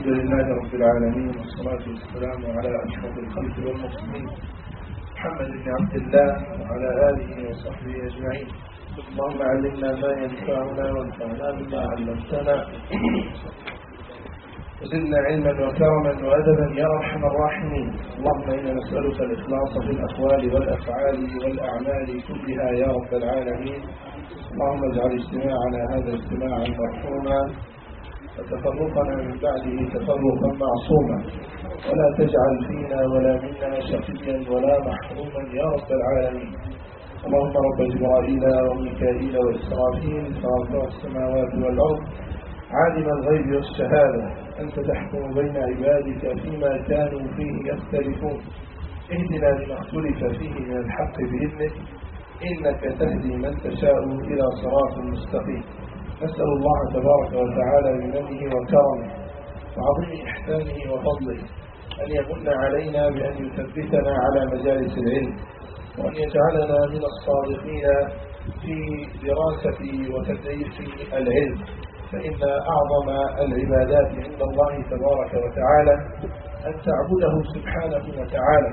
الحمد لله رب العالمين، والصلاة والسلام على أشرف الخلق والمرسلين محمد بن عبد الله وعلى آله وصحبه أجمعين. اللهم علمنا ما ينفعنا وانفعنا بما علمتنا وزدنا علما وكرما وأدبا يا أرحم الراحمين. اللهم إنا نسألك الإخلاص في الأقوال والأفعال والأعمال كلها يا رب العالمين. اللهم اجعل اجتماعنا هذا اجتماعا مرحوما وتفرقنا من بعده تفرقا معصوما، ولا تجعل فينا ولا منا شقيا ولا محروما يا رب العالمين. اللهم رب جبرائيل وميكائيل وإسرافيل فاطر السماوات والأرض عالم الغيب والشهادة، أنت تحكم بين عبادك فيما كانوا فيه يختلفون، اهدنا لما اختلف فيه من الحق بإذنك، إنك تهدي من تشاء إلى صراط مستقيم. نسأل الله تبارك وتعالى بمنه وكرمه وعظيم إحسانه وفضله أن يمن علينا بأن يثبتنا على مجالس العلم، وأن يجعلنا من الصادقين في دراسة وتدريس العلم، فإن أعظم العبادات عند الله تبارك وتعالى أن تعبده سبحانه وتعالى،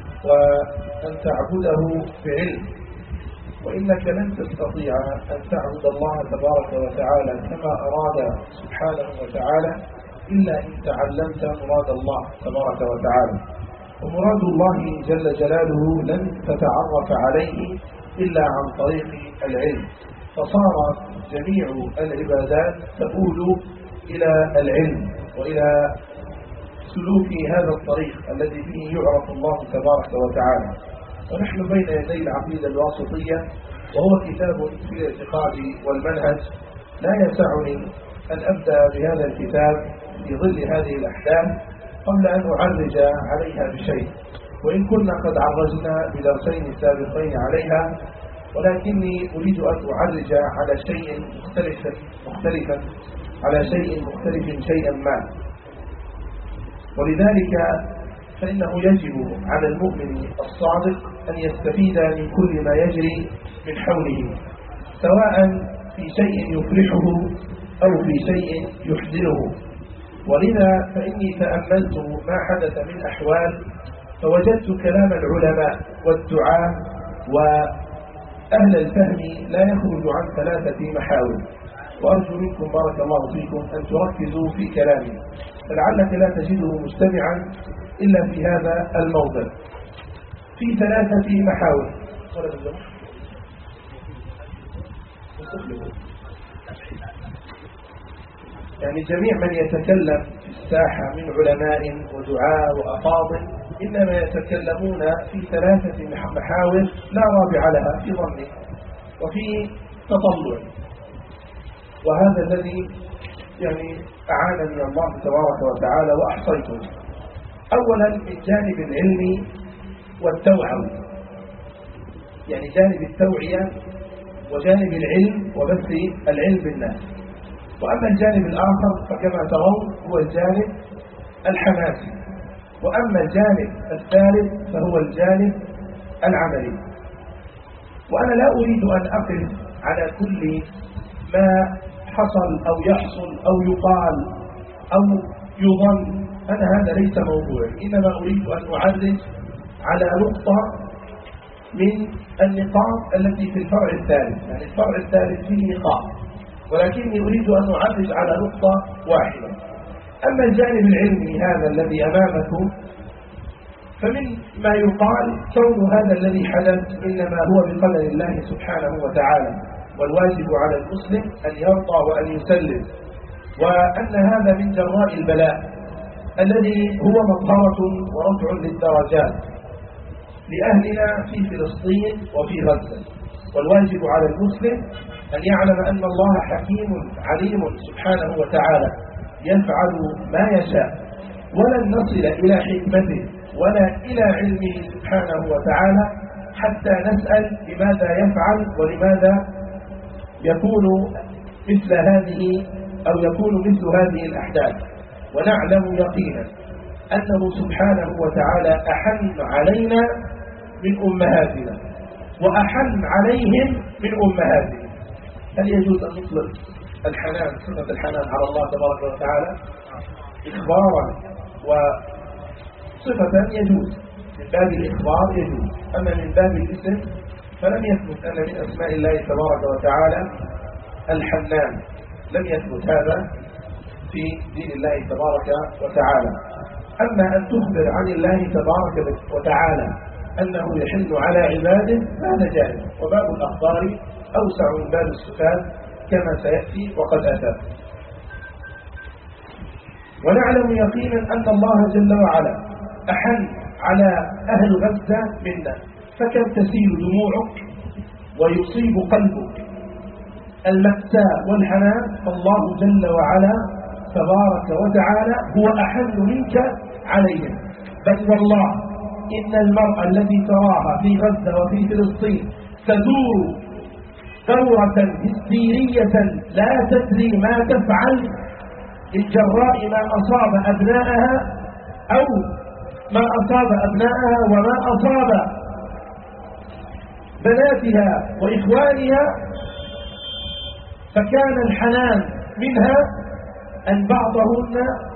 وأن تعبده بعلم، وإنك لن تستطيع أن تعبد الله تبارك وتعالى كما أراد سبحانه وتعالى إلا إن تعلمت مراد الله تبارك وتعالى. ومراد الله جل جلاله لن تتعرف عليه إلا عن طريق العلم، فصار جميع العبادات تؤول إلى العلم وإلى سلوك هذا الطريق الذي فيه يعرف الله تبارك وتعالى. ونحن بين يدي العقيدة الواسطية، وهو كتاب في الاعتقاد والمنهج. لا يسعني أن أبدأ بهذا الكتاب في ظل هذه الأحداث قبل أن أعرج عليها بشيء، وإن كنا قد عرجنا بدرسين سابقين عليها، ولكني أريد أن أعرج على شيء مختلفا على شيء مختلف شيئا ما. ولذلك فإنه يجب على المؤمن الصادق أن يستفيد من كل ما يجري من حوله، سواء في شيء يفرحه أو في شيء يحزنه. ولذا فإني تأملت ما حدث من أحوال، فوجدت كلام العلماء والدعاة وأهل الفهم لا يخرج عن 3 محاور، وأرجو منكم بارك الله فيكم أن تركزوا في كلامي، فلعلك لا تجده مجتمعا إلا في هذا الموضع. في 3 محاور، يعني جميع من يتكلم في الساحة من علماء ودعاء وأفاضل إنما يتكلمون في 3 محاور لا رابع لها في ظني وفي تطلع، وهذا الذي يعني أعانني الله تبارك وتعالى وأحصيته. أولا من جانب العلم والتوعوي، يعني جانب التوعية وجانب العلم وبث العلم بالناس. وأما الجانب الآخر فكما ترون هو الجانب الحماسي، وأما الجانب الثالث فهو الجانب العملي. وأنا لا أريد أن أقف على كل ما حصل أو يحصل أو يقال أو يظن، أنا هذا ليس موضوعي، إنما أريد أن أعرج على نقطة من النقاط التي في الفرع الثالث، يعني الفرع الثالث فيه نقاط، ولكني أريد أن أعرج على نقطة واحدة. أما الجانب العلمي هذا الذي أمامكم، فمن ما يقال كون هذا الذي حدث إنما هو بقدر الله سبحانه وتعالى، والواجب على المسلم أن يرضى وأن يسلم، وأن هذا من جراء البلاء الذي هو مطهرة ورفع للدرجات لأهلنا في فلسطين وفي غزة. والواجب على المسلم أن يعلم أن الله حكيم عليم سبحانه وتعالى يفعل ما يشاء، ولن نصل إلى حكمته ولا إلى علمه سبحانه وتعالى حتى نسأل لماذا يفعل ولماذا يكون مثل هذه أو يكون مثل هذه الأحداث. ونعلم يقينا أنه سبحانه وتعالى أحن علينا من أمهاتنا وأحن عليهم من أمهاتهم. هل يجوز أن نطلق الحنان صفة الحنان على الله تبارك وتعالى؟ إخبارا وصفة يجوز، من باب الإخبار يجوز. أما من باب الاسم فلم يثبت أن من أسماء الله تبارك وتعالى الحنان، لم يثبت هذا في دين الله تبارك وتعالى. أما أن تخبر عن الله تبارك وتعالى أنه يحن على عباده فهذا جائز، وباب الأخبار أوسع من باب الصفات كما سيأتي وقد أتى. ونعلم يقينا أن الله جل وعلا أحن على أهل غزة منا، فكم تسيل دموعك ويصيب قلبك المأساة والحنان، فالله جل وعلا تبارك وتعالى هو أحن منك عليهم. بل والله إن المرأة التي تراها في غزة وفي فلسطين تدور دورة هستيرية لا تدري ما تفعل من جراء ما أصاب أبنائها أو ما أصاب أبنائها وما أصاب بناتها وإخوانها، فكان الحنان منها أن بعضهن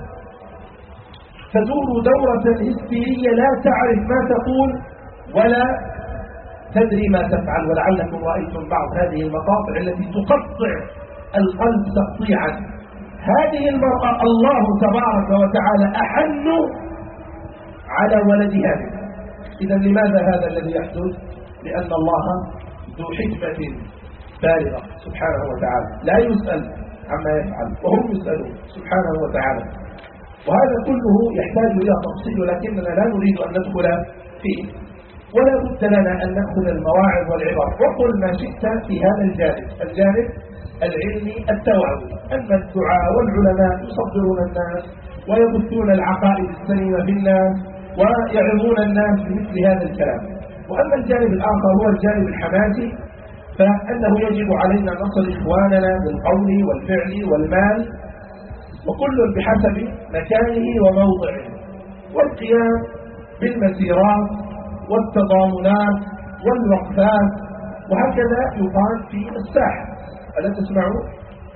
تدور دورة هستيرية لا تعرف ما تقول ولا تدري ما تفعل. ولعلكم رأيتم بعض هذه المقاطع التي تقطع القلب تقطيعا. هذه المرأة الله تبارك وتعالى أحن على ولدها منها. إذا لماذا هذا الذي يحدث؟ لأن الله ذو حكمة بالغة سبحانه وتعالى، لا يسأل عما يفعل وهم يسألون سبحانه وتعالى. وهذا كله يحتاج إلى تفصيل، ولكننا لا نريد أن ندخل فيه، ولا بد لنا أن نأخذ المواعظ والعبر. وقل ما شئت في هذا الجانب العلمي التوعوي، أن الدعاء والعلماء يصدرون الناس ويبثون العقائد السليمة في الناس ويعظون الناس بمثل هذا الكلام. وأما الجانب الآخر هو الجانب الحماسي، فأنه يجب علينا نصل إخواننا بالقول والفعل والمال، وكل بحسب مكانه وموضعه، والقيام بالمسيرات والتضامنات والوقفات، وهكذا يقال في الساحة. ألا تسمعون؟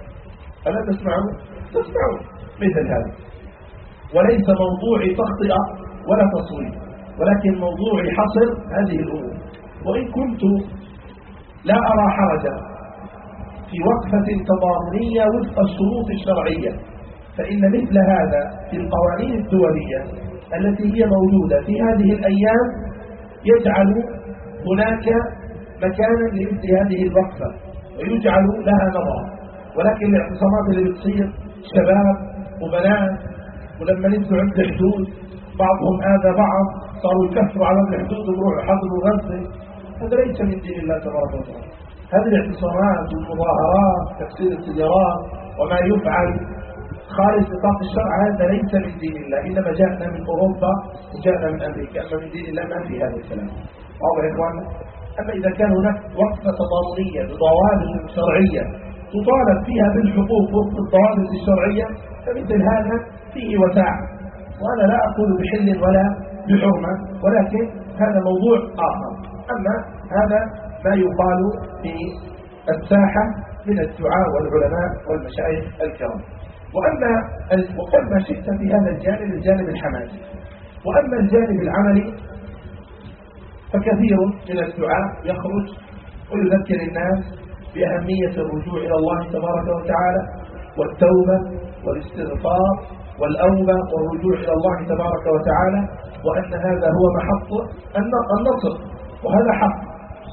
تسمعون مثل هذا. وليس موضوعي تخطئة ولا تصوير، ولكن موضوعي حصر هذه الأمور. وإن كنت لا أرى حرجا في وقفة تضامنية وفق الشروط الشرعية، فإن مثل هذا في القوانين الدولية التي هي موجودة في هذه الأيام يجعل هناك مكانا لمثل هذه الوقفة ويجعل لها نظرة. ولكن الاعتصامات اللي بتصير شباب وبنات، ولما نزلوا عند الحدود بعضهم آذى بعض، صاروا يكفروا على الحدود ويروحوا يحضروا غزة، هذا ليس من دين الله تبارك وتعالى. هذه الاعتصامات والمظاهرات تكسير السيارات وما يفعل خارج نطاق الشرع هذا ليس من دين الله، إنما جاءنا من أوروبا وجاءنا من أمريكا. أما من دين الله ما في هذا الكلام. واضح يا إخواننا؟ أما إذا كان هناك وقفة تضامنية بضوابط شرعية تطالب فيها بالحقوق وفق الضوابط الشرعية، فمثل هذا فيه وساعة. وأنا لا أقول بحل ولا بحرمة، ولكن هذا موضوع آخر. أما هذا ما يقال في الساحة من الدعاء والعلماء والمشايخ الكرام. وقل ما شئت في هذا الجانب الحماسي. وأما الجانب العملي فكثير من الدعاء يخرج ويذكر الناس بأهمية الرجوع إلى الله تبارك وتعالى والتوبة والاستغفار والأوبة والرجوع إلى الله تبارك وتعالى، وأن هذا هو محط النصر، وهذا حق.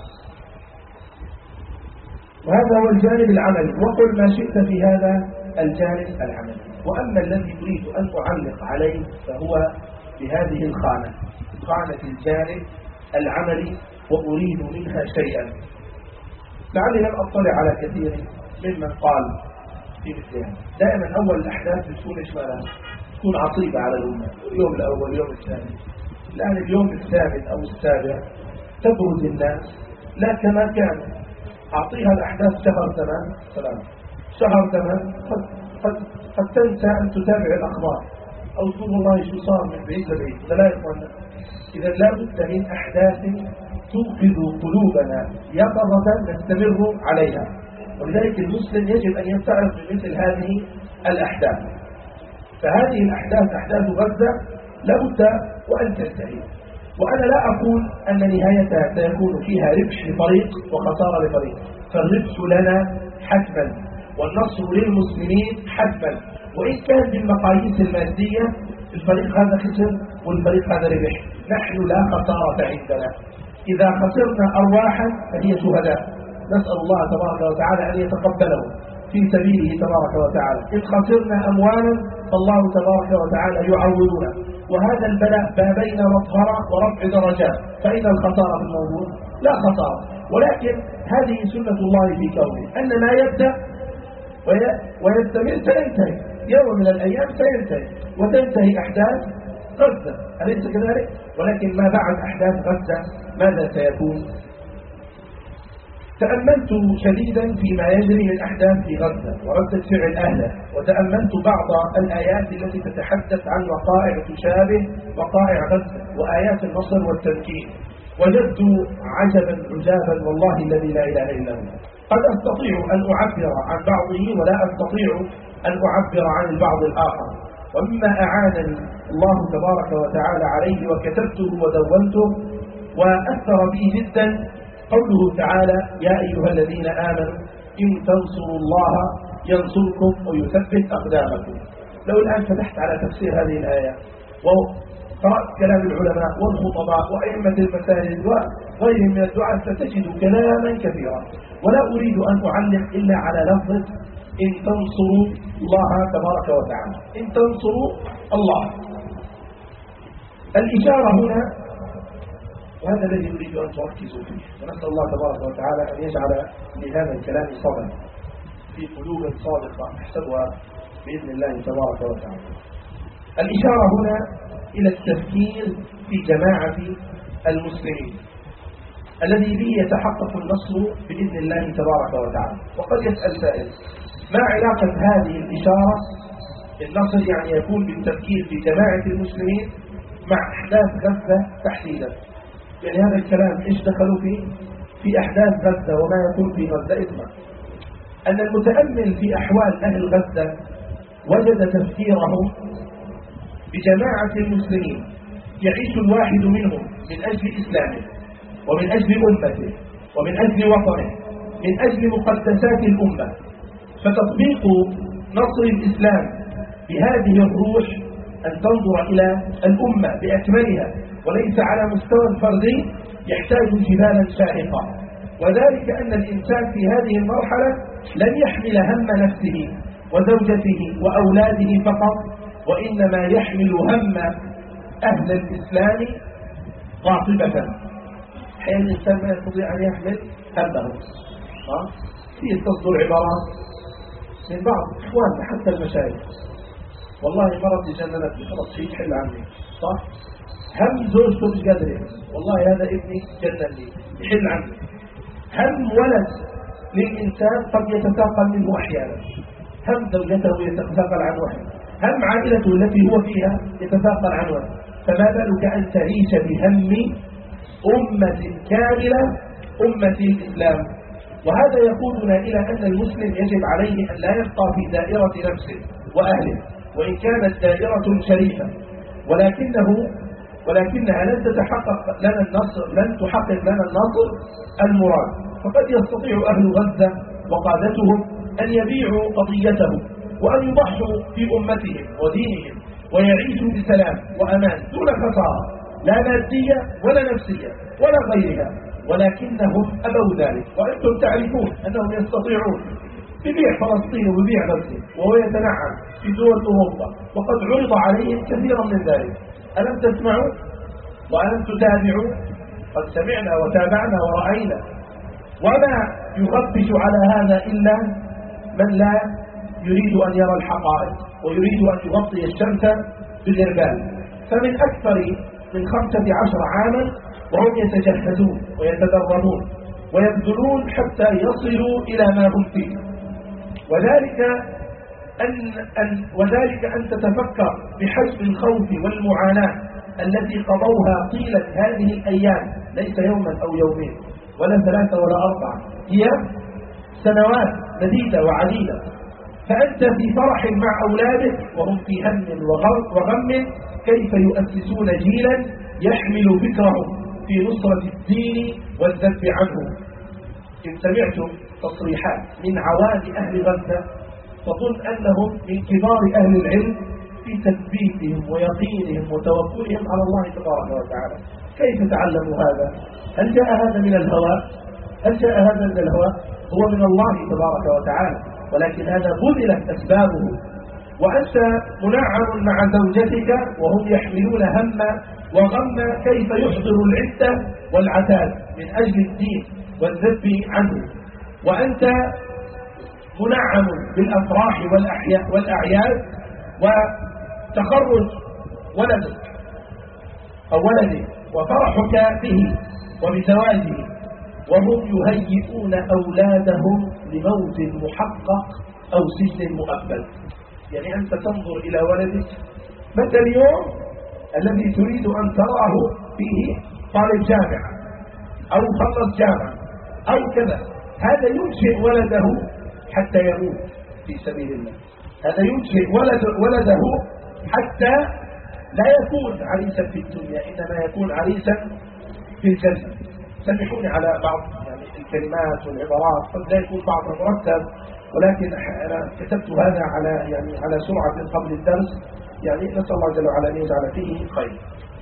وهذا هو الجانب العملي. وقل ما شئت في هذا الجانب العملي. وأما الذي أريد أن أعلق عليه فهو بهذه الخانة، خانة الجانب العملي، وأريد منها شيئا. لعلي لم أطلع على كثير ممن قال في مثلها. دائما أول الأحداث بتكون إشمالها تكون عصيبة على الأمة، اليوم الأول اليوم الثاني. الآن اليوم الثامن أو السابع تبرز الناس لا كما كان. أعطيها الأحداث شهر 8 سلام، شهر 8 قد تنسى أن تتابع الأخبار أو تقول والله شو صار من بعيد لبعيد. لا يا إخوانا، إذا لا بد من أحداث توقظ قلوبنا يقظة نستمر عليها. ولذلك المسلم يجب أن يستعرض بمثل هذه الأحداث. فهذه الأحداث أحداث غزة لابد وأن تنتهي. وأنا لا أقول أن نهايتها سيكون فيها ربح لفريق وخسارة لفريق، فالربح لنا حتما والنصر للمسلمين حتما، وإن كان بالمقاييس المادية الفريق هذا خسر والفريق هذا ربح، نحن لا خسارة عندنا. إذا خسرنا أرواحا فهي شهداء، نسأل الله تبارك وتعالى أن يتقبلهم في سبيله تبارك وتعالى. إن خسرنا أموالا فالله تبارك وتعالى يعوضنا، وهذا البلاء ما بين مظهرة ورفع درجات، فإن الخسارة في الموضوع لا خسارة، ولكن هذه سنة الله في كونه أن ما يبدأ ويستمر سينتهي، يوم من الأيام سينتهي وتنتهي أحداث غزة، أليس كذلك؟ ولكن ما بعد أحداث غزة ماذا سيكون؟ تأملت شديدا فيما يجري من أحداث في غزة وردة فعل أهله، وتأملت بعض الآيات التي تتحدث عن وقائع تشابه وقائع غزة وآيات النصر والتمكين، وجدت عجبا عجابا والله الذي لا إله إلا هو. قد أستطيع أن أعبر عن بعضه ولا أستطيع أن أعبر عن البعض الآخر، ومما أعانني الله تبارك وتعالى عليه وكتبته ودونته وأثر به جدا قوله تعالى: يا أيها الذين آمنوا إن تنصروا الله ينصركم ويثبت أقدامكم. لو الآن فتحت على تفسير هذه الآية وقرأت كلام العلماء والخطباء وأئمة المساجد وغيرهم من الدعاء ستجد كلاما كثيرا، ولا أريد أن أعلق إلا على لفظ إن تنصروا الله تبارك وتعالى، إن تنصروا الله. الإشارة هنا، وهذا الذي أريد أن تركزوا فيه، ونسأل الله تبارك وتعالى أن يجعل لهذا الكلام صدى في قلوب صادقة نحسبها بإذن الله تبارك وتعالى. الإشارة هنا إلى التفكير في جماعة المسلمين الذي به يتحقق النصر بإذن الله تبارك وتعالى. وقد يسأل سائل: ما علاقة هذه الإشارة النصر يعني يكون بالتفكير في جماعة المسلمين مع أحداث غزة تحديدا؟ يعني هذا الكلام إيش دخلوا فيه في أحداث غزة وما يكون في غزة؟ اسمع، أن المتأمل في أحوال أهل غزة وجد تفكيرهم بجماعة المسلمين يعيش الواحد منهم من أجل إسلامه ومن أجل أمته ومن أجل وطنه، من أجل مقدسات الأمة. فتطبيق نصر الإسلام بهذه الروح أن تنظر إلى الأمة بأكملها وليس على مستوى الفردي يحتاج جبالا شاهقة، وذلك أن الإنسان في هذه المرحلة لن يحمل هم نفسه وزوجته وأولاده فقط، وإنما يحمل هم أهل الإسلام غاصبة. حين الإنسان ما يستطيع أن يحمل همه. في تصدر عبارات من بعض إخواننا حتى المشايخ: والله مرضي جننتني، خلاص شيء تحل عني، صح؟ هم زوجته مش قادر يحل، والله هذا ابني جنني يحل عني. هم ولد للإنسان قد يتثاقل منه أحيانا، هم زوجته يتثاقل عنه أحيانا، هم عائلته التي هو فيها يتثاقل عنه، فما بالك أن تعيش بهم أمة كاملة، أمة الإسلام. وهذا يقودنا إلى أن المسلم يجب عليه أن لا يبقى في دائرة نفسه وأهله، وإن كانت دائرة شريفة، ولكنها لن تحقق لنا النصر المراد. فقد يستطيع أهل غزة وقادتهم أن يبيعوا قضيتهم وأن يضحوا في أمتهم ودينهم ويعيشوا بسلام وأمان دون خسارة لا مادية ولا نفسية ولا غيرها، ولكنهم أبوا ذلك. وأنتم تعرفون أنهم يستطيعون ببيع فلسطين وببيع غزة وهو يتنعم في دول أوروبا، وقد عرض عليهم كثيرا من ذلك. ألم تسمعوا وألم تتابعوا؟ قد سمعنا وتابعنا ورأينا. وما يغبش على هذا إلا من لا يريد أن يرى الحقائق ويريد أن يغطي الشمس بالإربال. فمن أكثر من 15 عاما وهم يتجهزون ويتدربون ويبذلون حتى يصلوا إلى ما هم فيه، وذلك أن تتفكر بحجم الخوف والمعاناة التي قضوها طيلة هذه الأيام، ليس يوما أو يومين ولا 3 ولا 4، هي سنوات مديدة وعديدة. فأنت في فرح مع أولادك وهم في هم وغم، كيف يؤسسون جيلا يحمل فكرهم في نصرة الدين والذب عنه. إن سمعتم تصريحات من عوام أهل غزة فظن أنهم من كبار أهل العلم في تثبيتهم ويقينهم وتوكلهم على الله تبارك وتعالى. كيف تعلموا هذا؟ هل جاء هذا من الهوى؟ هو من الله تبارك وتعالى، ولكن هذا بذلت أسبابه. وأنت منعم مع زوجتك وهم يحملون هم وغم كيف يحضر العدة والعتاد من أجل الدين والذب عنه، وأنت منعم بالأفراح والأعياد وتخرج ولدك أو ولدك وفرحك به وبزواجه، وهم يهيئون أولادهم لموت محقق أو سجن مؤبد. يعني أنت تنظر إلى ولدك متى اليوم الذي تريد أن تراه فيه طالب جامعة أو خلص جامعة أو كذا، هذا ينشئ ولده حتى يموت في سبيل الله، هذا ينشئ ولده حتى لا يكون عريسا في الدنيا، إنما يكون عريسا في الجنة. سامحوني على بعض الكلمات والعبارات، قد لا يكون بعضها مرتب، ولكن أنا كتبت هذا على سرعة قبل الدرس، نسأل الله جل وعلا أن يجعل فيه خير.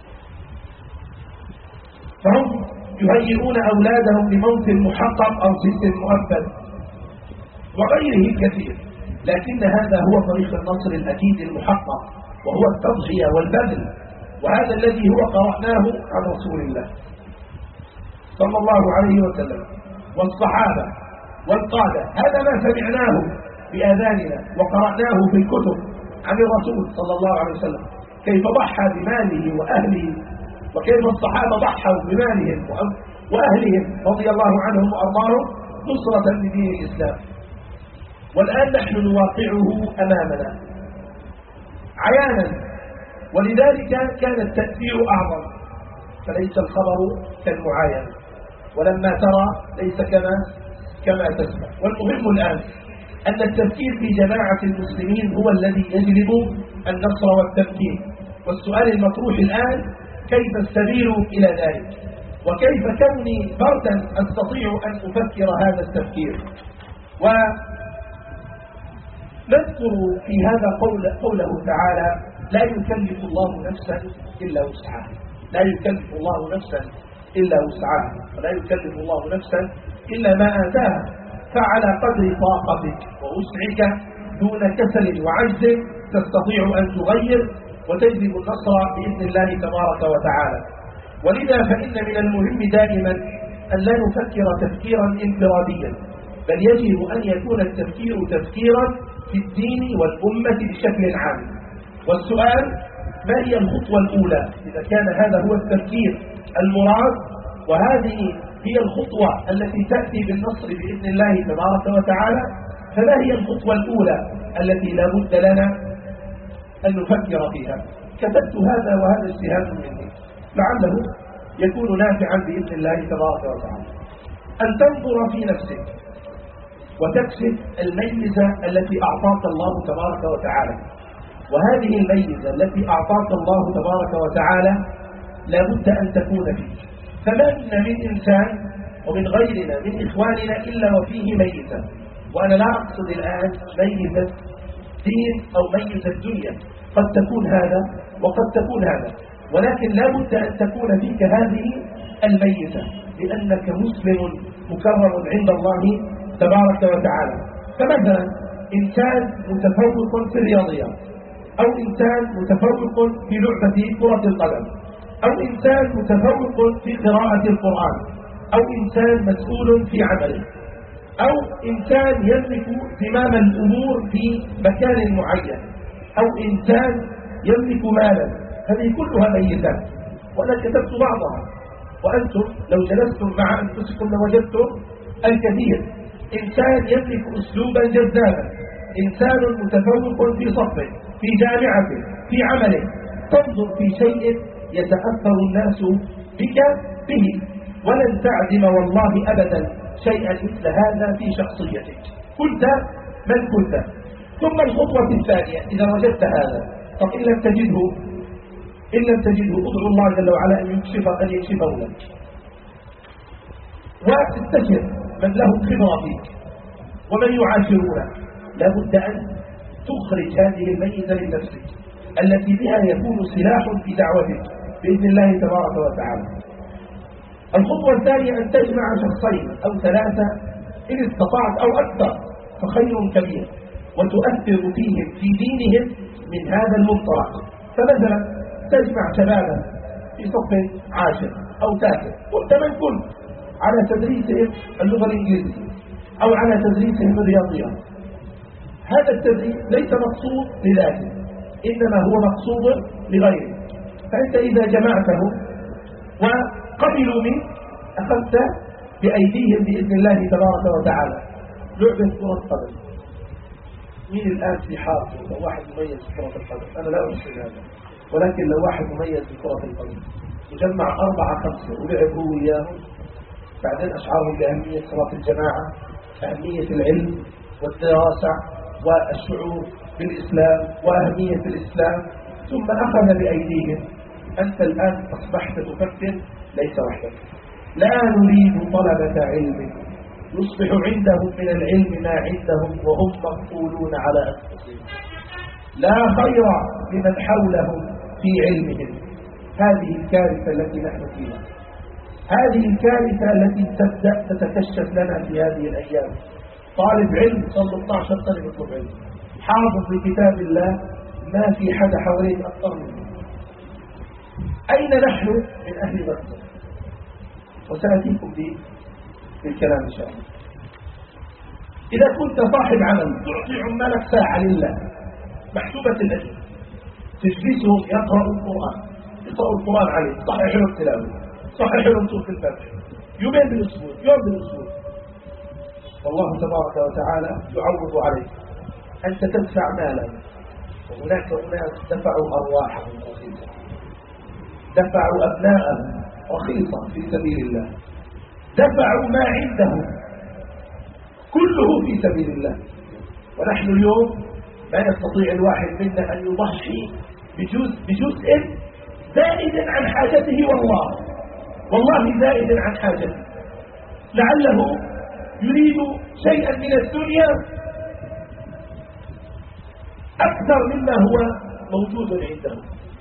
فهم يهيئون أولادهم لموت محقق أو سجن مؤبد وغيره كثير، لكن هذا هو طريق النصر الأكيد المحقق، وهو التضحية والبذل، وهذا الذي هو قرأناه عن رسول الله صلى الله عليه وسلم والصحابة والقادة. هذا ما سمعناه بآذاننا وقرأناه في الكتب عن الرسول صلى الله عليه وسلم، كيف ضحى بماله وأهله، وكيف الصحابة ضحوا بمالهم وأهلهم رضي الله عنهم وأرضاهم نصرة لدين الإسلام. والآن نحن نواقعه أمامنا عيانا، ولذلك كان التأثير أعظم، فليس الخبر كالمعاين، ولما ترى ليس كما تسمع. والمهم الآن أن التفكير في جماعة المسلمين هو الذي يجلب النصر والتمكين، والسؤال المطروح الآن كيف السبيل إلى ذلك، وكيف كوني فردا أستطيع أن أفكر هذا التفكير. ونذكر في هذا قوله تعالى: لا يكلف الله نفسا إلا وسعها، لا يكلف الله نفسا إلا وسعها، ولا يكلف الله نفسا إلا ما آتاها، فعلى قدر طاقتك ووسعك دون كسل وعجز تستطيع أن تغير وتجلب النصر بإذن الله تبارك وتعالى. ولذا فإن من المهم دائما أن لا نفكر تفكيرا انفراديا، بل يجب أن يكون التفكير تفكيرا في الدين والأمة بشكل عام. والسؤال: ما هي الخطوة الأولى؟ إذا كان هذا هو التفكير المراد وهذه هي الخطوة التي تأتي بالنصر بإذن الله تبارك وتعالى، فما هي الخطوة الأولى التي لا بد لنا أن نفكر فيها؟ كتبت هذا وهذا اجتهاد مني لعله يكون نافعا بإذن الله تبارك وتعالى. أن تنظر في نفسك وتكسب الميزة التي أعطاك الله تبارك وتعالى، وهذه الميزة التي أعطاك الله تبارك وتعالى لا بد أن تكون فيك. فما منا من إنسان ومن غيرنا من إخواننا إلا وفيه ميزة، وأنا لا أقصد الآن ميزة دين أو ميزة الدنيا، قد تكون هذا وقد تكون هذا، ولكن لا بد أن تكون فيك هذه الميزة، لأنك مسلم مكرم عند الله تبارك وتعالى. فمثلا إنسان متفوق في الرياضيات، أو إنسان متفوق في لعبة كرة القدم، أو إنسان متفوق في قراءة القرآن، أو إنسان مسؤول في عمله، أو إنسان يملك زمام الأمور في مكان معين، أو إنسان يملك مالا. هذه كلها ميزات، وأنا كتبت بعضها، وأنتم لو جلستم مع أنفسكم لوجدتم الكثير. إنسان يملك أسلوبا جذابا، إنسان متفوق في صفه، في جامعته، في عمله، تنظر في شيء يتأثر الناس بك به، ولن تعدم والله أبدا شيئا مثل هذا في شخصيتك. كنت من كنت، ثم الخطوة الثانية إذا وجدت هذا، طب إن لم تجده ادعو الله جل وعلا أن يكشفه لك، واستشر من له خبرة فيك ومن يعاشرونه. لا بد أن تخرج هذه الميزة لنفسك التي بها يكون سلاح في دعوتك بإذن الله تبارك وتعالى. الخطوة الثانية أن تجمع شخصين أو ثلاثة إن استطعت أو أكثر فخير كبير، وتؤثر فيهم في دينهم من هذا المنطلق. فمثلا تجمع شبابا في صف 10 أو 9 كنت من كنت على تدريسهم اللغة الإنجليزية أو على تدريسهم الرياضيات. هذا التدريس ليس مقصود لذاته، إنما هو مقصود لغيره. فأنت إذا جمعتهم وقبلوا منك أخذت بأيديهم بإذن الله تبارك وتعالى. لعبة كرة القدم، مين الآن في حاضر لو واحد مميز في كرة القدم؟ أنا لا أحسن هذا، ولكن لو واحد مميز في كرة القدم وجمع 4-5 ولعبوا وياهم، بعدين أشعرهم بأهمية صلاة الجماعة، أهمية العلم والدراسة والشعور بالإسلام وأهمية الإسلام، ثم أخذ بأيديهم. أنت الآن أصبحت تفكر ليس وحدك، لا نريد طلبة علم يصبح عندهم من العلم ما عندهم وهم مقفولون على أنفسهم. لا خير لمن حولهم في علمهم. هذه الكارثة التي نحن فيها، هذه الكارثة التي تبدأ تتكشف لنا في هذه الأيام. طالب علم صلى 12 سنة يطلب علم، حافظ لكتاب الله، ما في حدا حواليه أكثر منه. أين نحن من أهل غزة؟ وسأتيكم بالكلام إن شاء الله. إذا كنت صاحب عمل تعطي عمالك ساعة لله محسوبة الأجر، تجلسهم يقرأوا القرآن عليه، صحيح لهم تلاوة، صحيح لهم سورة الفاتحة، يوم بالأسبوع، والله تبارك وتعالى يعوض عليك. أنت تدفع مالا، وهناك أناس دفعوا أرواحهم رخيصة، دفعوا أبناءهم رخيصة في سبيل الله، دفعوا ما عندهم كله في سبيل الله. ونحن اليوم لا يستطيع الواحد منا أن يضحي بجزء زائد عن حاجته، والله زائد عن حاجته، لعله يريد شيئا من الدنيا أكثر مما هو موجود عنده.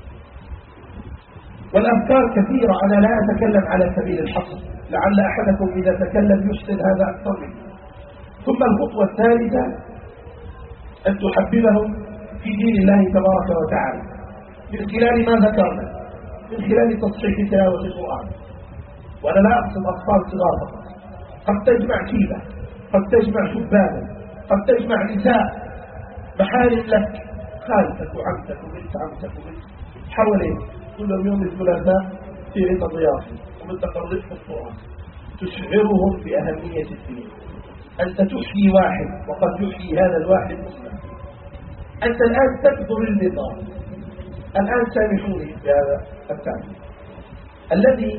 والأفكار كثيرة، أنا لا أتكلم على سبيل الحصر، لعل أحدكم إذا تكلم يحسن هذا أكثر منه. ثم الخطوة الثالثة أن تحببهم في دين الله تبارك وتعالى من خلال ما ذكرنا، من خلال تصحيح تلاوة القرآن. وأنا لا أقصد أطفال صغار فقط، قد تجمع شيبة، قد تجمع شبانا، قد تجمع نساء محارم لك، خالتك وعمتك وبنت عمتك وبنت حواليك، كل يوم الثلاثاء في عيد الضيافة ومتقرب في القرآن، تشعرهم بأهمية الدين. أنت تحيي واحد وقد يحيي هذا الواحد مسلم. أنت الآن تبذل النظام. الآن سامحوني بهذا التعبير، الذي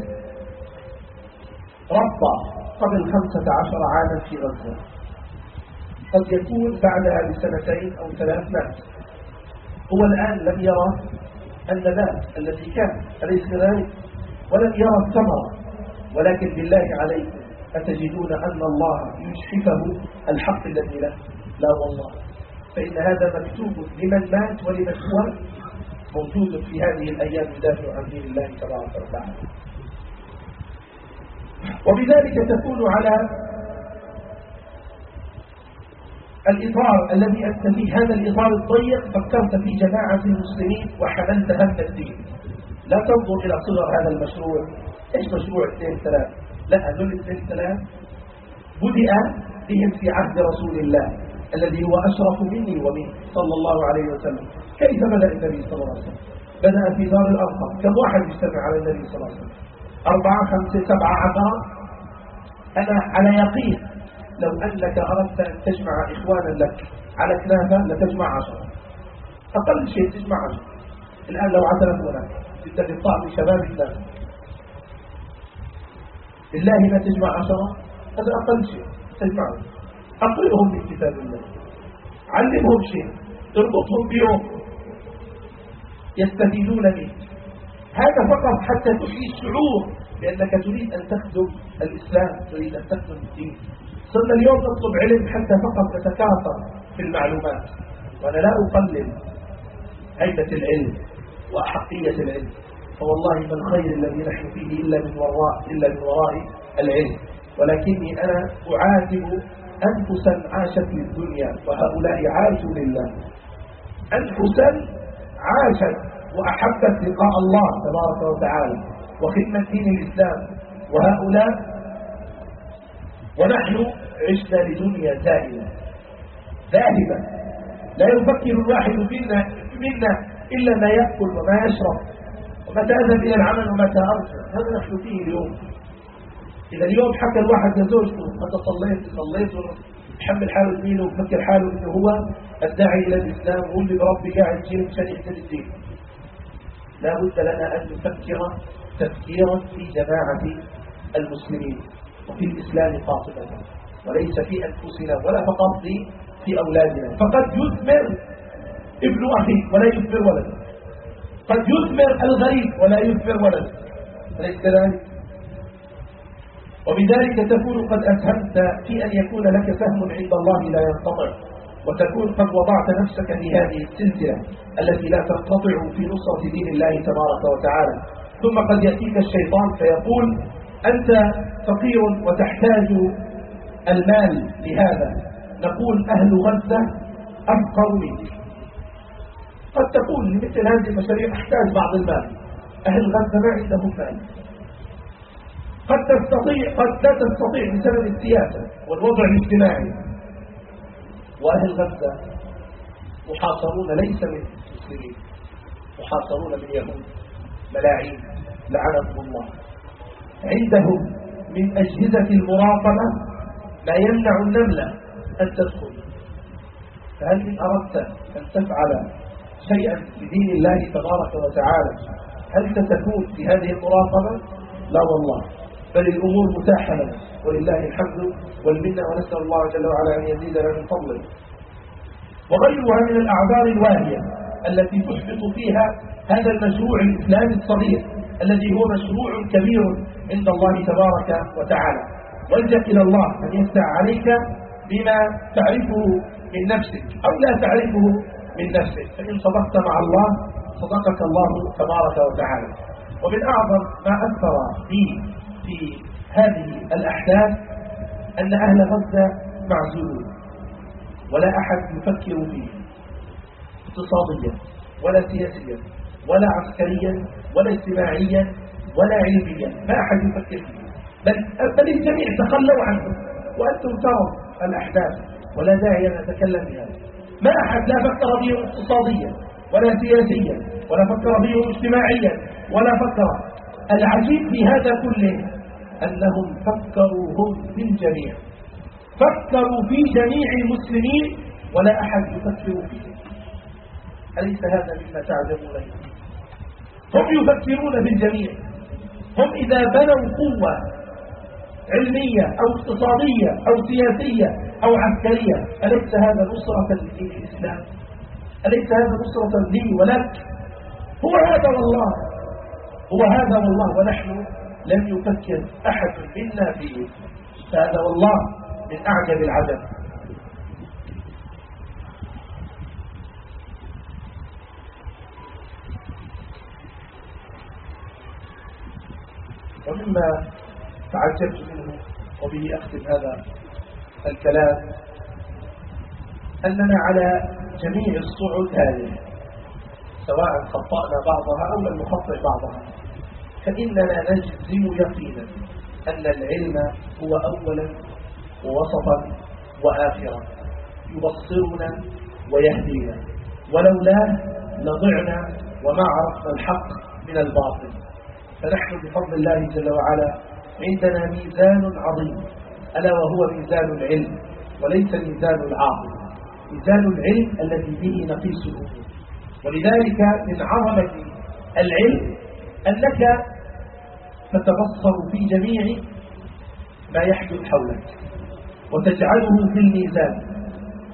ربى قبل 15 عاما في غزة قد يكون بعدها ب2 أو 3 مات، هو الآن لم يرى النبات الذي كان، أليس كذلك؟ ولم يرى الثمرة. ولكن بالله عليكم أتجدون أن الله يشحفه الحق الذي له؟ لا والله، فإن هذا مكتوب لمن مات ولمن هو موجود في هذه الأيام يدافع عن دين الله تبارك وتعالى. وبذلك تكون على الإطار الذي أنت فيه، هذا الإطار الضيق، فكرت في جماعة المسلمين وحملت هم الدين. لا تنظر إلى صغر هذا المشروع، إيش مشروع 2-3؟ لا، هذول 2-3 بدأ بهم في عهد رسول الله الذي هو أشرف مني ومنك صلى الله عليه وسلم. كيف بدأ النبي صلى الله عليه وسلم؟ بدأ في دار الأرقم، كم واحد يجتمع على النبي صلى الله عليه وسلم؟ 4 5 7 10. أنا على يقين لو أنك أردت أن تجمع إخوانا لك على كنافة لتجمع 10، أقل شيء تجمع 10. الآن لو عثرت هناك بدك تطعم شباب الناس، بالله ما تجمع 10، هذا أقل شيء تجمعه. أقرئهم من كتاب الله علمهم شيء، اربطهم بيوم يستفيدون منه. هذا فقط حتى تحيي الشعور بأنك تريد أن تخدم الإسلام، تريد أن تخدم الدين. صرنا اليوم نطلب علم حتى فقط نتكاثر في المعلومات، وأنا لا أقلل هيبة العلم وأحقية العلم، فوالله ما الخير الذي نحن فيه إلا من وراء العلم. ولكني أنا أعاتب أنفسا عاشت للدنيا وهؤلاء عاشوا لله، أنفسا عاشت وأحبت لقاء الله تبارك وتعالى وخدمة دين الإسلام، وهؤلاء ونحن عشنا لدنيا زائلة ذاهبة، لا يفكر الواحد منا إلا ما يأكل وما يشرب ومتى أذهب إلى العمل ومتى أرجع. هذا نحن فيه اليوم. إذا اليوم حكى الواحد لزوجته متى صليت يحمل حاله زميله وفكر حاله إنه هو الداعي إلى الإسلام وهو اللي بربي قاعد يجيب مشان يهتدي الدين. لا بد لنا أن نفكر تفكيرا في جماعة المسلمين وفي الإسلام قاطبة، وليس في أنفسنا ولا فقط في أولادنا. فقد يثمر ابن أخي ولا يثمر ولد، قد يثمر الغريب ولا يثمر ولد، أليس كذلك؟ وبذلك تكون قد أسهمت في أن يكون لك سهم عند الله لا ينقطع، وتكون قد وضعت نفسك في هذه السلسلة التي لا تنقطع في نصرة دين الله تبارك وتعالى. ثم قد يأتيك الشيطان فيقول أنت فقير وتحتاج المال لهذا. نقول أهل غزة أفقر منك. قد تقول لمثل هذه المشاريع أحتاج بعض المال، أهل غزة ما عندهم مال. قد لا تستطيع بسبب السياسة والوضع الاجتماعي. وأهل غزة محاصرون ليس من المسلمين، محاصرون من يهود ملاعين لعنهم الله. عندهم من أجهزة المراقبة ما يمنع النملة أن تدخل. فهل إن أردت أن تفعل شيئا بدين الله تبارك وتعالى هل ستكون في هذه المراقبة؟ لا والله، بل الأمور متاحة لنا ولله الحمد والمنة، ونسأل الله جل وعلا أن يزيدنا من فضله. وغيرها من الأعذار الواهية التي تحبط فيها هذا المشروع الإسلامي الصغير الذي هو مشروع كبير عند الله تبارك وتعالى. والجأ إلى الله أن يفتح عليك بما تعرفه من نفسك أو لا تعرفه من نفسك، فإن صدقت مع الله صدقك الله تبارك وتعالى. ومن أعظم ما أثر في هذه الأحداث أن أهل غزة معزولون ولا أحد يفكر فيه اقتصاديا ولا سياسيا ولا عسكريا ولا اجتماعيا ولا علميا، ما أحد يفكر فيه، بل الجميع تخلوا عنه. وأنتم تروا الأحداث ولا داعي أن نتكلم بها. ما أحد لا فكر به اقتصاديا ولا سياسيا ولا فكر به اجتماعيا ولا فكر. العجيب في هذا كله أنهم فكروا هم في الجميع، فكروا في جميع المسلمين ولا أحد يفكر فيه. أليس هذا مما تعجبون منه؟ هم يفكرون في الجميع. هم إذا بنوا قوة علمية أو اقتصادية أو سياسية أو عسكرية أليس هذا نصرة لدين الإسلام؟ أليس هذا نصرة لي ولك؟ هو هذا والله، هو هذا والله، ونحن لم يفكر أحد منا فيه. فهذا والله من أعجب العجب. ومما تعجبت منه وبه أختم هذا الكلام أننا على جميع الصعود هذه سواء خطأنا بعضها أو لم نخطئ بعضها، فإننا نجزم يقينا أن العلم هو أولا ووسطا وآخرا، يبصرنا ويهدينا، ولولاه لضعنا وما عرفنا الحق من الباطل. فنحن بفضل الله جل وعلا عندنا ميزان عظيم ألا وهو ميزان العلم وليس ميزان العاقل، ميزان العلم الذي به نقيس الأمور. ولذلك من عظمة العلم أنك تتبصر في جميع ما يحدث حولك وتجعله في الميزان،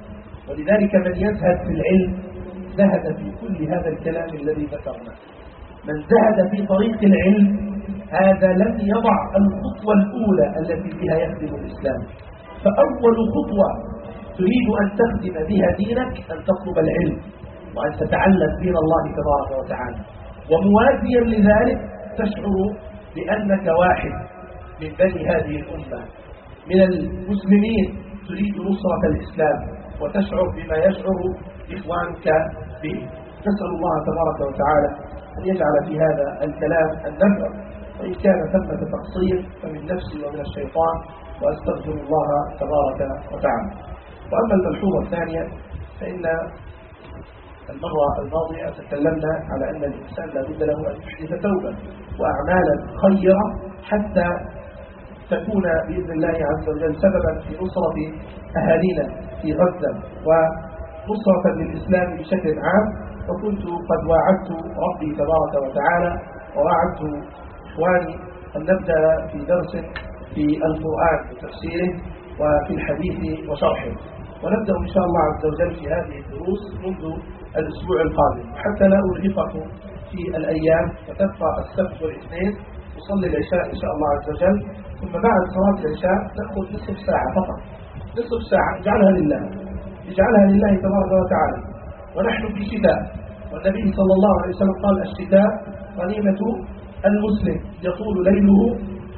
ولذلك من يزهد في العلم زهد في كل هذا الكلام الذي ذكرناه. من زهد في طريق العلم هذا لم يضع الخطوة الأولى التي بها يخدم الإسلام. فأول خطوة تريد أن تخدم بها دينك أن تطلب العلم وأن تتعلم دين الله تبارك وتعالى، وموازيا لذلك تشعر بأنك واحد من بني هذه الأمة من المسلمين تريد نصرة الإسلام، وتشعر بما يشعر إخوانك به. نسأل الله تبارك وتعالى أن يجعل في هذا الكلام النفع، وإن كان ثمة تقصير فمن نفسي ومن الشيطان، وأستغفر الله تبارك وتعالى. وأما الملحوظة الثانية فإن المرة الماضية تكلمنا على أن الإنسان لا بد له أن يحدث توبة وأعمالا خيرة حتى تكون بإذن الله عز وجل سببا في نصرة أهالينا في غزة ونصرة للإسلام بشكل عام. وكنت قد واعدت ربي تبارك وتعالى وواعدت إخواني أن نبدأ في درس في القرآن وتفسيره وفي الحديث وشرحه، ونبدأ إن شاء الله عز وجل في هذه الدروس منذ الأسبوع القادم، حتى لا أرهقكم في الأيام، فتبقى السبت والاثنين نصلي العشاء إن شاء الله عز وجل، ثم بعد صلاة العشاء نأخذ نصف ساعة فقط، نصف ساعة اجعلها لله تبارك وتعالى. ونحن في شتاء، والنبي صلى الله عليه وسلم قال الشتاء غنيمة المسلم، يطول ليله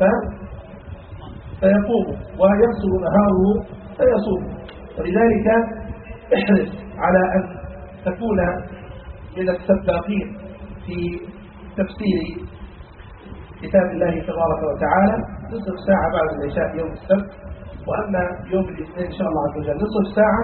فيقوم ويقصر نهاره فيصوم. ولذلك احرص على أن تكون من السباقين في تفسير كتاب الله تبارك وتعالى نصف ساعة بعد العشاء يوم السبت، وأما يوم الاثنين إن شاء الله عز وجل نصف ساعة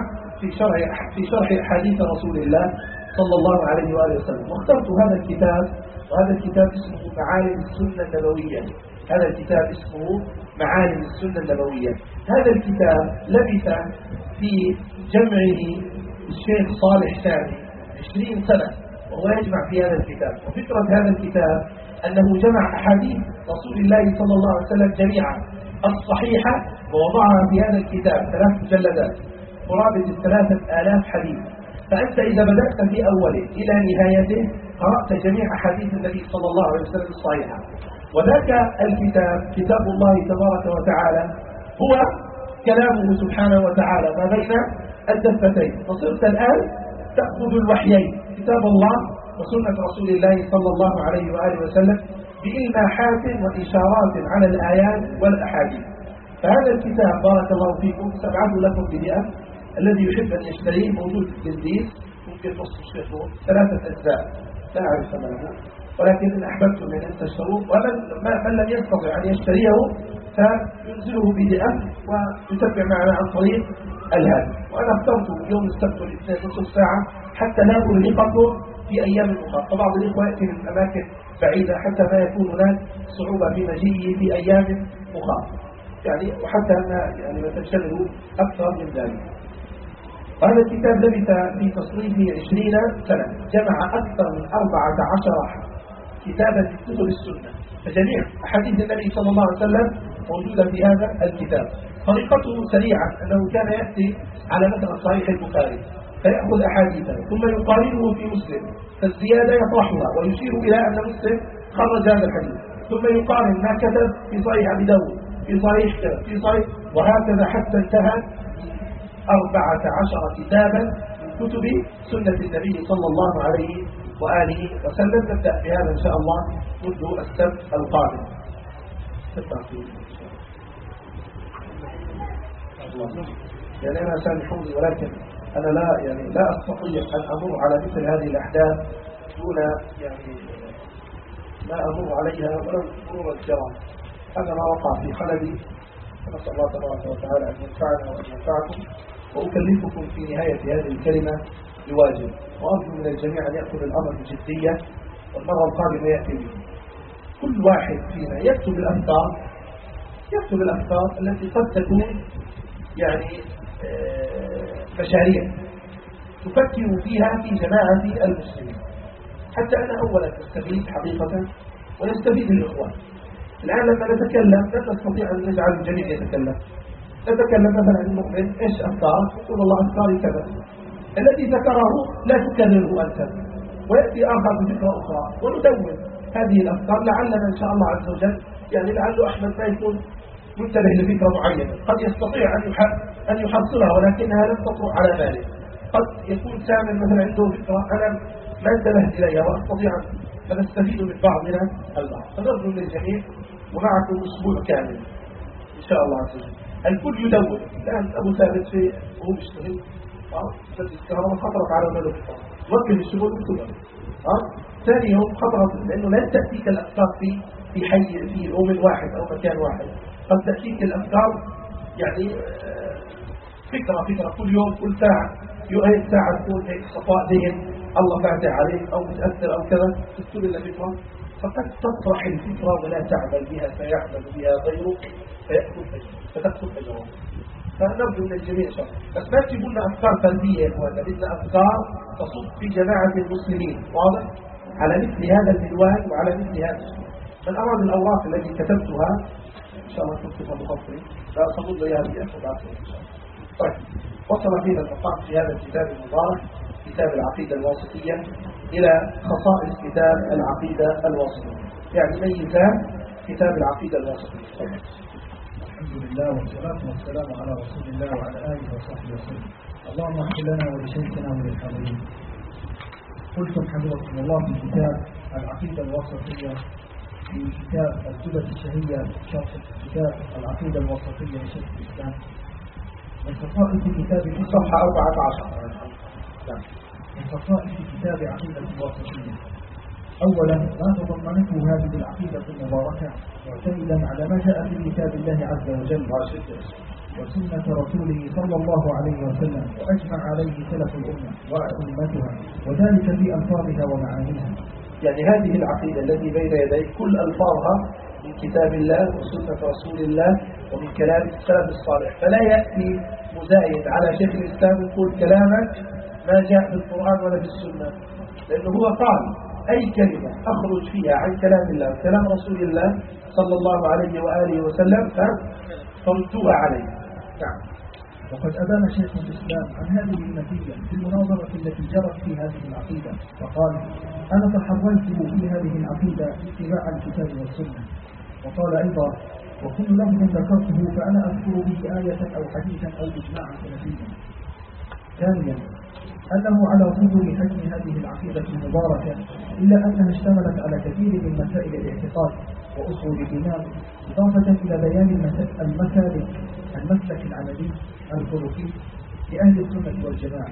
في شرح أحاديث رسول الله صلى الله عليه وآله وسلم. واخترت هذا الكتاب، وهذا الكتاب اسمه معالم السنة النبوية. هذا الكتاب اسمه معالم السنة النبوية. هذا الكتاب لبث في جمعه الشيخ صالح سامي 20 سنة وهو يجمع في هذا الكتاب. وفكرة هذا الكتاب أنه جمع أحاديث رسول الله صلى الله عليه وسلم جميعا الصحيحة ووضعها في هذا الكتاب 3 مجلدات قرابة 3000 حديث. فأنت إذا بدأت في أوله إلى نهايته قرأت جميع أحاديث النبي صلى الله عليه وسلم الصحيحة. وذاك الكتاب كتاب الله تبارك وتعالى هو كلامه سبحانه وتعالى ما بين الدفتين. فصرت الآن تأخذ الوحيين كتاب الله وسنة رسول الله صلى الله عليه وآله وسلم بإلماحات وإشارات على الآيات والأحاديث. فهذا الكتاب بارك الله فيكم سبعه لكم ب100. الذي يحب أن يشتريه موجود في التلفزيون، ممكن تصل 3 أجزاء لا أعرف ثمنه، ولكن إن أحببتم أن تشتروه، ومن لم يستطع أن يشتريه فينزله ب100 ويتبع معنا عن طريق الهاتف. وأنا اخترت يوم السبت والاثنين نصف ساعة حتى لا أرهقكم في أيام أخرى. فبعض الإخوة يأتي من أماكن بعيدة حتى ما يكون هناك صعوبة في مجيئه في أيام أخرى، يعني وحتى ما تنشغلوا أكثر من ذلك. هذا الكتاب لبث في تصنيفه 20 سنة، جمع أكثر من 14 كتابا في كتب السنة، فجميع أحاديث النبي صلى الله عليه وسلم موجودة في هذا الكتاب. طريقته سريعة أنه كان يأتي على مثلا صحيح البخاري فيأخذ أحاديثه ثم يقارنه في مسلم، فالزيادة يطرحها ويشير إلى أن مسلم خرج هذا الحديث، ثم يقارن ما كتب في صحيح أبي داود في صحيح كذا في صحيح، وهكذا حتى انتهى 14 كتابا من كتب سنة النبي صلى الله عليه وآله وسلم. نبدأ بهذا إن شاء الله منذ السبت القادم. يعني أنا سامحوني، ولكن أنا لا أستطيع أن أمر على مثل هذه الأحداث دون ما أمر عليها ولو مرور الكرام. هذا ما وقع في خلدي، فنسأل الله تبارك وتعالى أن ينفعنا وأن ينفعكم. وأكلفكم في نهاية هذه الكلمة بواجب، وأرجو من الجميع أن يأخذ الأمر بجدية، والمرة القادمة يأتي به. كل واحد فينا يكتب الأفكار التي قد تكون مشاريع تفكر فيها في جماعة المسلمين، حتى أنا أولا أستفيد حقيقة ويستفيد الإخوان. الآن لما نتكلم لا نستطيع أن نجعل الجميع يتكلم. نتكلم مثلا عن المؤمن، إيش أفكار؟ يقول الله أفكاري كذا، الذي ذكره لا تكرره أنت، ويأتي آخر بفكرة أخرى وندون هذه الأفكار. لعلنا إن شاء الله عز وجل يعني لعله أحمد ما يكون منتبه لفكرة معينة، قد يستطيع أن يحصلها ولكنها لم تطرق على باله. قد يكون سامر مثلا عنده فكرة أنا ما انتبهت إليها وأستطيع أن أستفيد من بعضنا البعض. فنرجو للجميع ومعكم أسبوع كامل إن شاء الله عز وجل. الكل يدون. الآن أبو ثابت وهو بيشتغل الكهرباء خطرت على باله فكرة، وكل الشغل كله. ثاني يوم خطرت، لأنه لا تأتيك الأفكار في حي في يوم واحد أو مكان واحد، قد تأتيك الأفكار يعني فكرة كل يوم كل ساعة، هيك ساعة تكون هيك صفاء ذهن الله فاتح عليك أو متأثر أو كذا تكتب لنا فكرة، فقد تطرح الفكرة ولا تعمل بها فيعمل بها غيرك فتكتب أجرها. فنرجو من الجميع شر، بس ما تجيبوا لنا أفكار فردية يا إخواننا، بدنا أفكار تصب في جماعة المسلمين، واضح؟ على مثل هذا المنوال وعلى مثل هذا الشيء. من أراد الأوراق التي كتبتها إن شاء الله تكتبها مخطري، لا أصمد لي هذه أخذ إن شاء الله. طيب، وصل فينا المقام في هذا الكتاب المبارك كتاب العقيدة الواسطية إلى خصائص كتاب العقيدة الواسطية، يعني ميزان كتاب العقيدة الواسطية. الحمد لله والصلاة والسلام على رسول الله وعلى آله وصحبه وسلم. اللهم اغفر لنا ولشيخنا وللحاضرين. قلتم حفظكم الله في كتاب العقيدة الواسطية، في كتاب الزبد الشهية شرح كتاب العقيدة الواسطية لشيخ الإسلام، من خصائص كتاب الصفحة 14. من خصائص كتاب عقيدة الواسطية: أولا ما تضمنته هذه العقيدة المباركة معتمدا على ما جاء في كتاب الله عز وجل وسنة رسوله صلى الله عليه وسلم، وأجمع عليه سلف الأمة وأئمتها، وذلك في ألفاظها ومعانيها. يعني هذه العقيدة التي بين يديك كل ألفاظها من كتاب الله وسنة رسول الله ومن كلام السلف الصالح، فلا يأتي مزايد على شيخ الإسلام يقول كلامك ما جاء في القرآن ولا في السنة، لأنه هو قال أي كلمة أخرج فيها عن كلام الله وكلام رسول الله صلى الله عليه وآله وسلم فردوها عليه. نعم. وقد أبان شيخ الإسلام عن هذه النتيجة في المناظرة التي جرت في هذه العقيدة، فقال: أنا تحريت في هذه العقيدة اتباع الكتاب والسنة. وقال أيضا: وكل لفظ ذكرته فأنا أذكر به آية أو حديثا أو إجماعا سلفيا. ثانيا أنه على صدر حجم هذه العقيدة المباركة، إلا أنها اشتملت على كثير من مسائل الاعتقاد وأصول الإيمان، إضافة إلى بيان المسلك العملي الخلقي لأهل السنة والجماعة.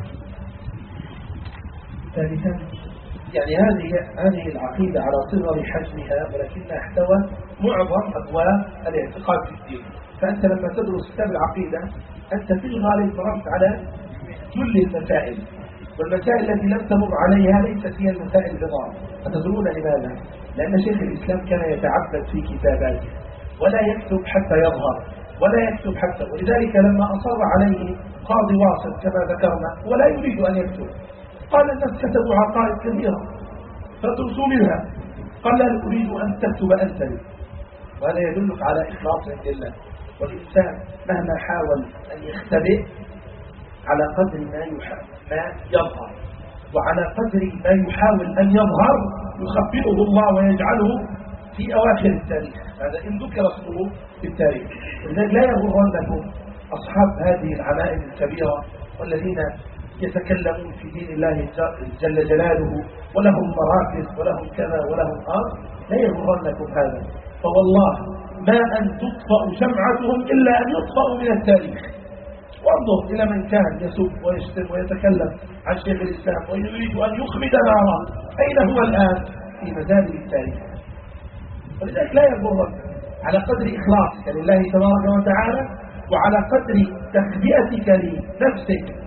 ثالثا يعني هذه العقيدة على صغر حجمها ولكنها احتوى معظم أبواب الاعتقاد في الدين. فأنت لما تدرس كتاب العقيدة أنت في الغالب مررت على كل المسائل، والمسائل التي لم تمر عليها ليست هي المسائل العظام. فتدرون لماذا؟ لأن شيخ الإسلام كان يتعبد في كتاباته ولا يكتب حتى يظهر ولا يكتب حتى، ولذلك لما أصر عليه قاضي واصل كما ذكرنا ولا يريد أن يكتب، قال الناس كتبوا عقائد كثيرة فدرسوا منها، قال لا أريد أن تكتب أنت لي. وهذا يدلك على إخلاص عند الله. والإنسان مهما حاول أن يختبئ على قدر ما يظهر، وعلى قدر ما يحاول أن يظهر يخبئه الله ويجعله في أواخر التاريخ. هذا إن ذكر اسمه في التاريخ. ولذلك لا يغرنكم أصحاب هذه العمائم الكبيرة والذين يتكلمون في دين الله جل جلاله ولهم مراكز ولهم كذا ولهم لا يغرنكم هذا، فوالله ما أن تطفأ شمعتهم إلا أن يطفأوا من التاريخ. وانظر إلى من كان يسب ويشتم ويتكلم عن شيخ الإسلام ويريد أن يخمد نارا، أين هو الآن؟ في مزابل التاريخ. ولذلك لا يغرك على قدر إخلاصك لله تبارك وتعالى وعلى قدر تخبئتك لنفسك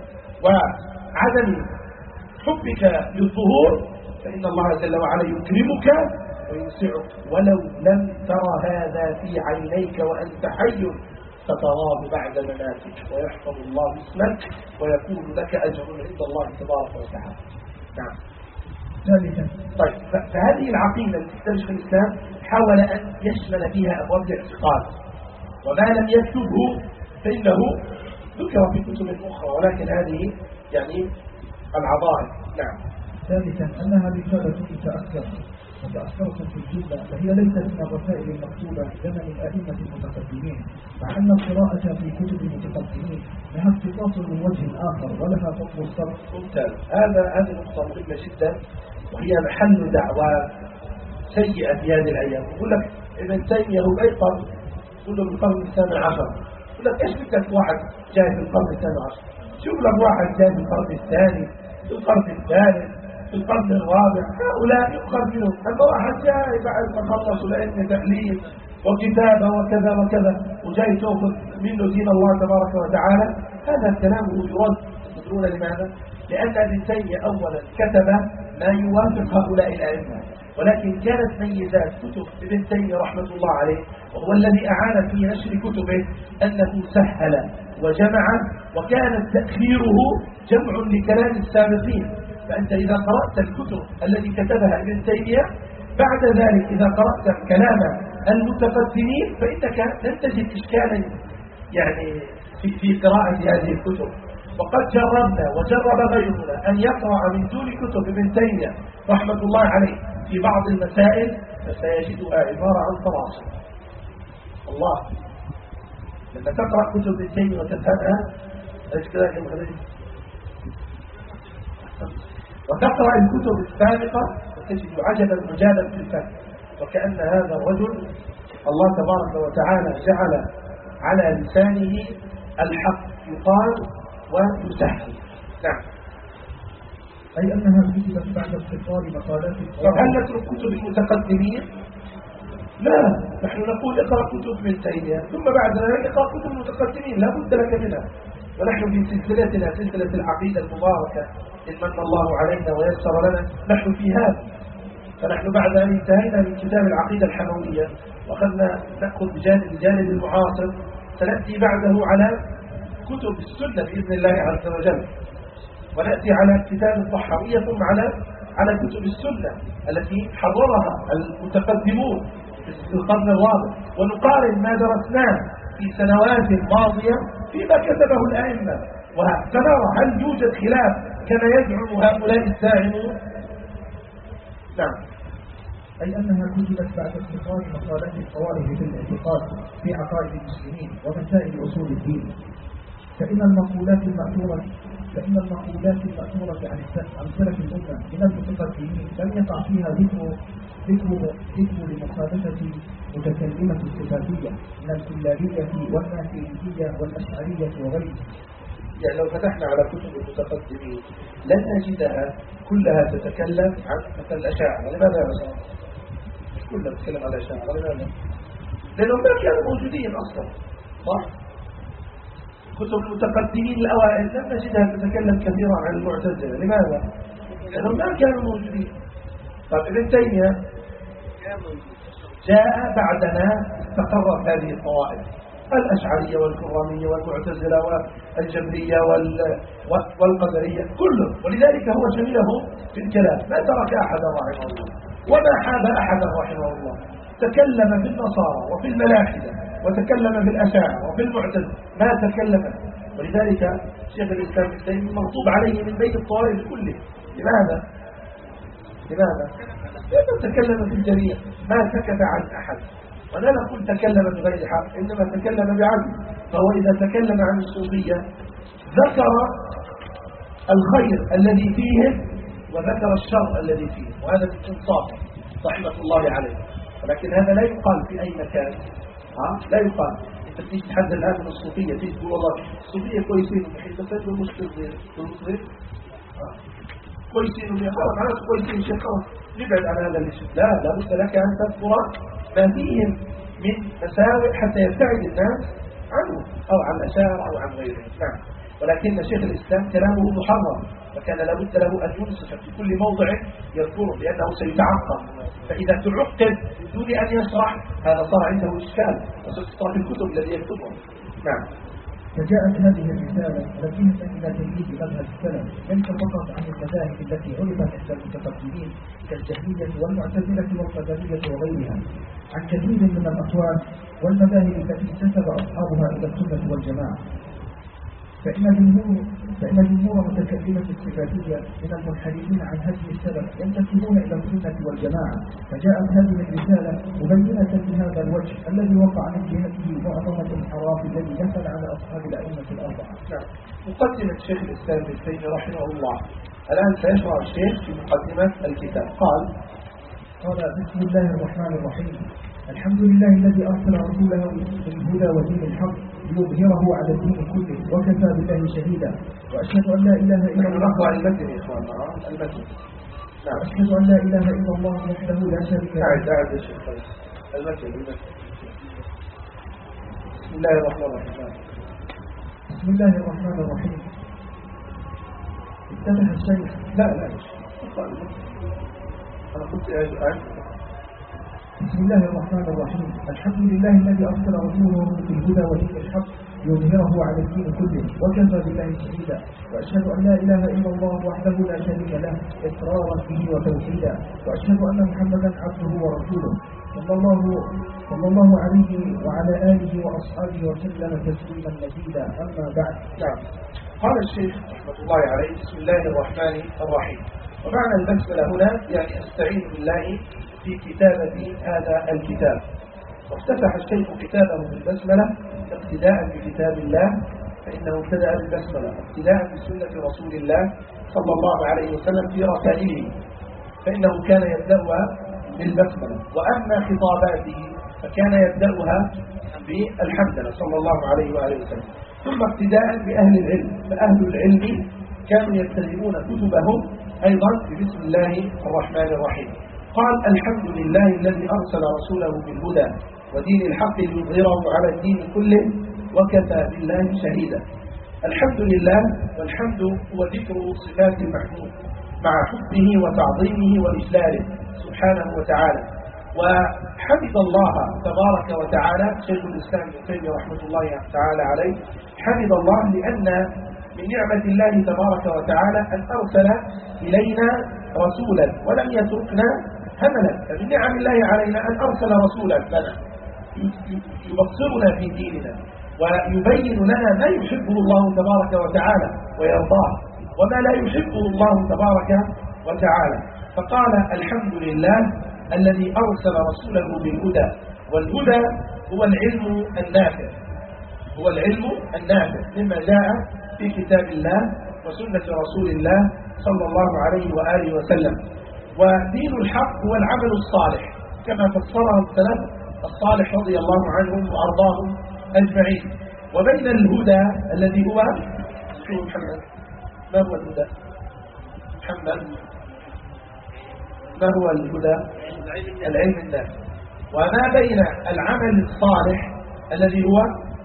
وعدم حبك للظهور، فإن الله جل وعلا يكرمك ويوسعك، ولو لم ترى هذا في عينيك وأنت حي ستراه بعد مماتك، ويحفظ الله اسمك ويكون لك أجر عند الله تبارك وتعالى. نعم. ثالثا طيب، فهذه العقيدة التي شيخ الإسلام حاول أن يشمل فيها أبواب الاعتقاد، وما لم يكتبه فإنه ذكر في كتب أخرى، ولكن هذه يعني العظائم. نعم. ثالثا أنها رسالة متأثرة في الجملة، فهي ليست من الرسائل المكتوبة زمن الأئمة المتقدمين، مع أن القراءة في كتب المتقدمين لها اختصاص من وجه آخر ولها فضل الصرف. ممتاز. هذه نقطة مهمة جدا، وهي محل دعوة سيئة في هذه الأيام. يقول لك ابن تيمية هو أي قرن؟ يقول له بالقرن الثامن عشر. يقول لك إيش بدك واحد جاي في القرن الثامن عشر؟ شوف لك واحد جاي في القرن الثاني، في القرن الثالث، في القرن الرابع، هؤلاء يؤخذ منهم. أما واحد جاي بعد ما خلصوا لأن تأليف وكتابة وكذا وكذا وجاي تأخذ منه دين الله تبارك وتعالى، هذا الكلام يرد. تدرون لماذا؟ لأن ابن تيمية أولا كتب ما يوافق هؤلاء الأئمة، ولكن كانت ميزات كتب ابن تيمية رحمة الله عليه، وهو الذي أعان في نشر كتبه أنه سهل وجمع، وكان تأخيره جمع لكلام السابقين. فأنت إذا قرأت الكتب التي كتبها ابن تيمية بعد ذلك إذا قرأت كلام المتقدمين فإنك لن تجد إشكالا يعني في قراءة هذه الكتب. وقد جربنا وجرب غيرنا أن يقرأ من دون كتب ابن تيمية رحمة الله عليه في بعض المسائل فسيجدها عبارة عن طلاسم. الله لما تقرأ كتب ابن تيمية وتفهمها وتقرأ الكتب السابقة وتجد عجبا مجالا في الفهم، وكأن هذا الرجل الله تبارك وتعالى جعل على لسانه الحق يقال ويسهل. نعم. أي أنها كتبت بعد اختصار مقالات. طب هل نترك كتب المتقدمين؟ لا، نحن نقول اقرأ كتب ابن تيمية ثم بعد ذلك اقرأ كتب المتقدمين، لا بد لك منها. ونحن في سلسلتنا سلسلة العقيدة المباركة إن من الله علينا ويسر لنا نحن في هذا. فنحن بعد أن انتهينا من كتاب العقيدة الحموية وأخذنا نأخذ الجانب المعاصر، سنأتي بعده على كتب السنة بإذن الله عز وجل، ونأتي على كتاب الطحاوية ثم على كتب السنة التي حضرها المتقدمون في القرن الرابع، ونقارن ما درسناه في سنوات ماضية فيما كتبه الأئمة، وسنرى هل يوجد خلاف كما يزعم هؤلاء الزاعمون. نعم. أي أنها كتبت بعد اختصار مقالات الخوارج في الاعتقاد في عقائد المسلمين ومسائل أصول الدين، فإن المقولات المأثورة عن سلف الأمة من المتقدمين لم يقع فيها ذكر لمخالفة متكلمة الصفاتية من الكلابية والماتريدية والأشعرية وغيرها. يعني لو فتحنا على كتب المتقدمين لن نجدها كلها تتكلم عن مثل الأشاعرة. لماذا يا رسول الله؟ مش كلها تتكلم عن الأشاعرة. لماذا؟ لأنهم ما كانوا موجودين أصلا، صح؟ كتب المتقدمين الأوائل لم نجدها تتكلم كثيرا عن المعتزلة. لماذا؟ لأنهم ما كانوا موجودين. طيب ابن تيمية جاء بعدنا استقرت هذه الطوائف الأشعرية والكرامية والمعتزلة والجبرية والقدرية كله، ولذلك هو شمله في الكلام، ما ترك أحدا رحمه الله وما حاب أحدا رحمه الله. تكلم في النصارى وفي الملاحدة وتكلم في الأشاعرة وفي المعتزلة، ما تكلم. ولذلك شيخ الإسلام ابن تيمية مغضوب عليه من بين الطوائف كله. لماذا؟ لأنه تكلم في الجميع، ما سكت عن أحد. ولا نقول تكلم بغير حق، إنما تكلم بعدل. فهو إذا تكلم عن الصوفية ذكر الخير الذي فيهم وذكر الشر الذي فيهم، وهذا بالإنصاف رحمة الله عليه. ولكن هذا لا يقال في أي مكان، لا يقال. أنت تيجي تحدث الآن من الصوفية، تيجي تقول والله الصوفية كويسين، بس تجد المشكلة بالمسلم كويسين خلاص معناته كويسين شيء خلاص نبعد عن هذا الشيء. لا، لابد لك أن تذكر ما فيهم من مساوئ حتى يبتعد الناس عنه أو عن الأشاعرة أو عن غيرهم. نعم. ولكن شيخ الإسلام كلامه محرم، فكان لابد له أن ينصف في كل موضع يذكره، لأنه سيتعقب. فإذا تعقب بدون أن يشرح هذا صار عنده إشكال، وستشرح الكتب الذي يكتبها. نعم. فجاءت هذه الرسالة التي إلى تجديد مذهب السلف، ليس فقط عن المذاهب التي عرفت عند المتقدمين كالجهمية والمعتزلة والقدرية وغيرها، عن كثير من الأقوال والمذاهب التي انتسب أصحابها إلى السنة والجماعة. فإن جمهور متكلمة الصفاتية من المنحرفين عن هدي السلف ينتسبون إلى السنة والجماعة، فجاءت هذه الرسالة مبينة لهذا الوجه الذي وقع من جهته معظم الانحراف الذي دخل على أصحاب الأئمة الأربعة. نعم. مقدمة شيخ الإسلام ابن تيمية رحمه الله. الآن سيشرع الشيخ في مقدمة الكتاب. قال بسم الله الرحمن الرحيم. الحمد لله الذي أرسل رسوله بالهدى ودين الحق ليظهره على الدين كله وكفى بالله شهيدا، وأشهد أن لا إله إلا الله. نقرأ المتن يا إخوان. المتن. نعم. أشهد أن لا إله إلا الله وحده لا شريك له. أعد يا شيخ. المتن. بسم الله الرحمن الرحيم. بسم الله الرحمن الرحيم. افتتح الشيخ. لا أنا قلت بسم الله الرحمن الرحيم. الحمد لله الذي أرسل رسوله بالهدى ودين الحق ليظهره على الدين كله وكفى بالله شهيدا، وأشهد أن لا إله إلا الله وحده لا شريك له إقرارا به وتوحيدا، وأشهد أن محمدا عبده ورسوله صلى الله عليه وعلى آله وأصحابه وسلم تسليما مزيدا. أما بعد. نعم. قال الشيخ رحمة الله عليه بسم الله الرحمن الرحيم. ومعنى البسملة هنا يعني أستعين بالله في كتابة هذا الكتاب. وافتتح الشيخ كتابه بالبسملة اقتداء بكتاب الله، فإنه ابتدأ بالبسملة اقتداء بسنة رسول الله صلى الله عليه وسلم في رسائله، فإنه كان يبدأها بالبسملة. وأما خطاباته فكان يبدأها بالحمدلله صلى الله عليه وآله وسلم. ثم اقتداء بأهل العلم، فأهل العلم كانوا يبتدئون كتبهم أيضا بسم الله الرحمن الرحيم. قال الحمد لله الذي أرسل رسوله بالهدى ودين الحق ليظهره على الدين كله وكفى بالله شهيدا. الحمد لله، والحمد هو ذكر صفات المحمود مع حبه وتعظيمه وإجلاله سبحانه وتعالى. وحمد الله تبارك وتعالى شيخ الإسلام ابن تيمية رحمة الله تعالى عليه، حمد الله لأن من نعمة الله تبارك وتعالى أن أرسل إلينا رسولا ولم يتركنا هملا. فمن نعم الله علينا أن أرسل رسولا لنا يبصرنا في ديننا ويبين لنا ما يحبه الله تبارك وتعالى ويرضاه وما لا يحبه الله تبارك وتعالى. فقال الحمد لله الذي أرسل رسوله بالهدى، والهدى هو العلم النافع، هو العلم النافع مما جاء في كتاب الله وسنة رسول الله صلى الله عليه وآله وسلم. ودين الحق هو العمل الصالح كما فسره السلف الصالح رضي الله عنهم وأرضاهم أجمعين. وبين الهدى الذي هو محمد، ما هو الهدى؟ محمد، ما هو الهدى؟ العلم النافع. وما بين العمل الصالح الذي هو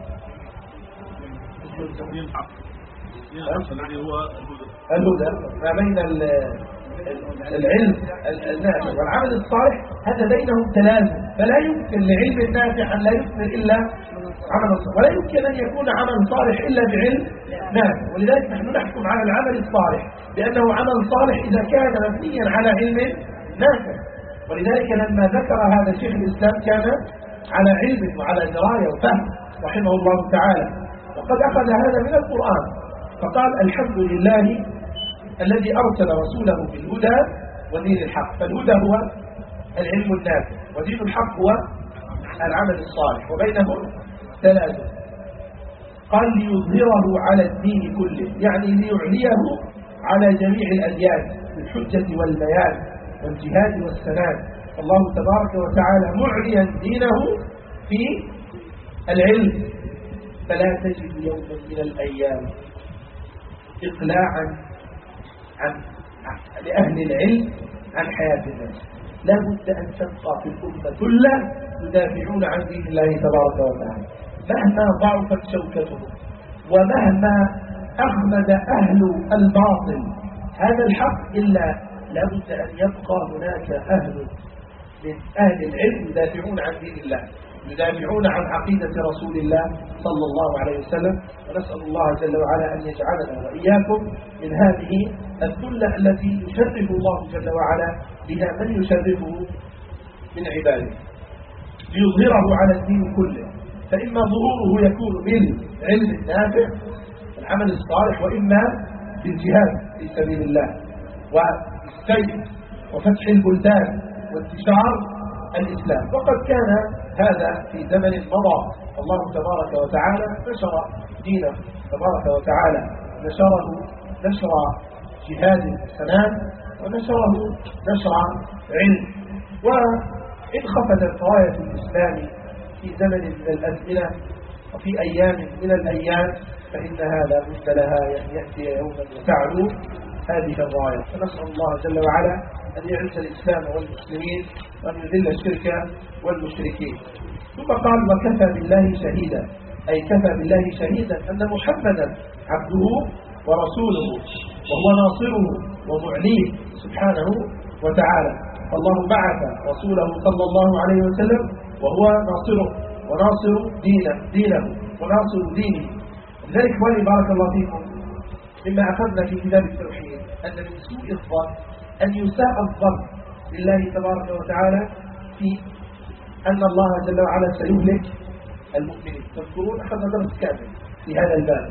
الهدى، ما بين العلم النافع والعمل الصالح هذا بينهم تلازم، فلا يمكن لعلم النافع أن لا يثمر إلا عمل صالح، ولا يمكن أن يكون عمل صالح إلا بعلم نافع. ولذلك نحن نحكم على العمل الصالح بأنه عمل صالح إذا كان مبنيا على علم نافع. ولذلك لما ذكر هذا شيخ الإسلام كان على علم وعلى دراية وفهم رحمه الله تعالى، وقد أخذ هذا من القرآن. فقال الحمد لله الذي أرسل رسوله بالهدى ودين الحق. فالهدى هو العلم النافع، ودين الحق هو العمل الصالح، وبينهم تلازم. قال ليظهره على الدين كله، يعني ليعليه على جميع الأديان بالحجة والبيان والجهاد والسلام. الله تبارك وتعالى معليا دينه في العلم، فلا تجد يوما من الأيام إقلاعا لأهل العلم عن حياة الناس. لا بد أن تبقى في الأمة كلها يدافعون عن دين الله تبارك وتعالى مهما ضعفت شوكتهم، ومهما أخمد أهل الباطل هذا الحق، إلا لا بد أن يبقى هناك أهل من أهل العلم يدافعون عن دين الله، يدافعون عن عقيدة رسول الله صلى الله عليه وسلم. ونسأل الله جل وعلا أن يجعلنا وإياكم من هذه الثلة التي يشرف الله جل وعلا بها من يشرفه من عباده، ليظهره على الدين كله. فإما ظهوره يكون بالعلم النافع العمل الصالح وإما بالجهاد في سبيل الله والسير وفتح البلدان وانتشار الإسلام. وقد كان هذا في زمن مضى، الله تبارك وتعالى نشر دينه تبارك وتعالى، نشره نشر جهاد سنان ونشره نشر علم. وإن خفتت راية الإسلام في زمن من الأزمنة وفي أيام من الأيام فإنها لا بد لها أن يأتي يوما وتعلو هذه الراية. فنسأل الله جل وعلا أن يعز الإسلام والمسلمين وأن يذل الشرك والمشركين. ثم قال وكفى بالله شهيدا، أي كفى بالله شهيدا أن محمدا عبده ورسوله وهو ناصره ومعليه سبحانه وتعالى. فالله بعث رسوله صلى الله عليه وسلم وهو ناصره وناصر دينه وناصر دينه. لذلك إخواني بارك الله فيكم، مما أخذنا في كتاب التوحيد أن من سوء الظن أن يساء الظن بالله تبارك وتعالى في أن الله جل وعلا سيهلك المؤمنين. تذكرون أخذنا درس كامل في هذا الباب،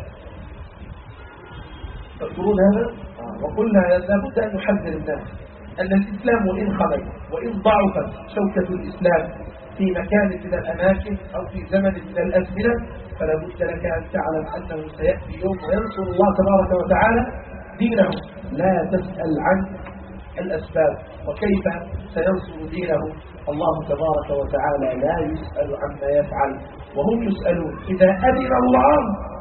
تذكرون هذا؟ وقلنا لابد أن نحذر الناس أن الإسلام وإن خبث وإن ضعفت شوكة الإسلام في مكان من الأماكن أو في زمن من الأزمنة، فلا بد لك أن تعلم أنه سيأتي يوم وينصر الله تبارك وتعالى دينه. لا تسأل عن الأسباب وكيف سينصر دينه. الله تبارك وتعالى لا يسأل عما يفعل وهم يسألون. إذا أذن الله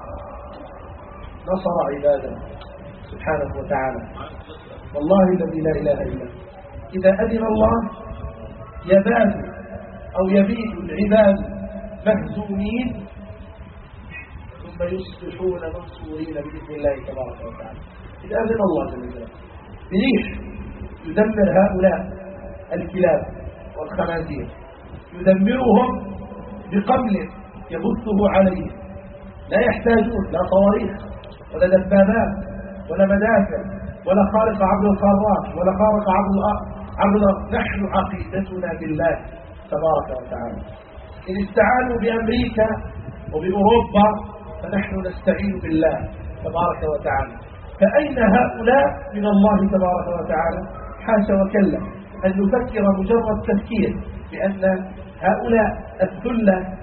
نصر عباده سبحانه وتعالى، والله الذي لا إله إلا هو. إذا أذن الله يبات أو يبيت العباد مهزومين ثم يصبحون منصورين بإذن الله تبارك وتعالى. إذا أذن الله جل وعلا بريح يدمر هؤلاء الكلاب والخنازير، يدمرهم بقمل يبثه عليهم، لا يحتاجون لا صواريخ ولا دبابات ولا مدافع ولا خارق عبر القارات ولا خارق عبر الأرض. نحن عقيدتنا بالله تبارك وتعالى. إن استعانوا بأمريكا وبأوروبا فنحن نستعين بالله تبارك وتعالى. فأين هؤلاء من الله تبارك وتعالى؟ حاشا وكلا أن نفكر مجرد تفكير بأن هؤلاء الذلة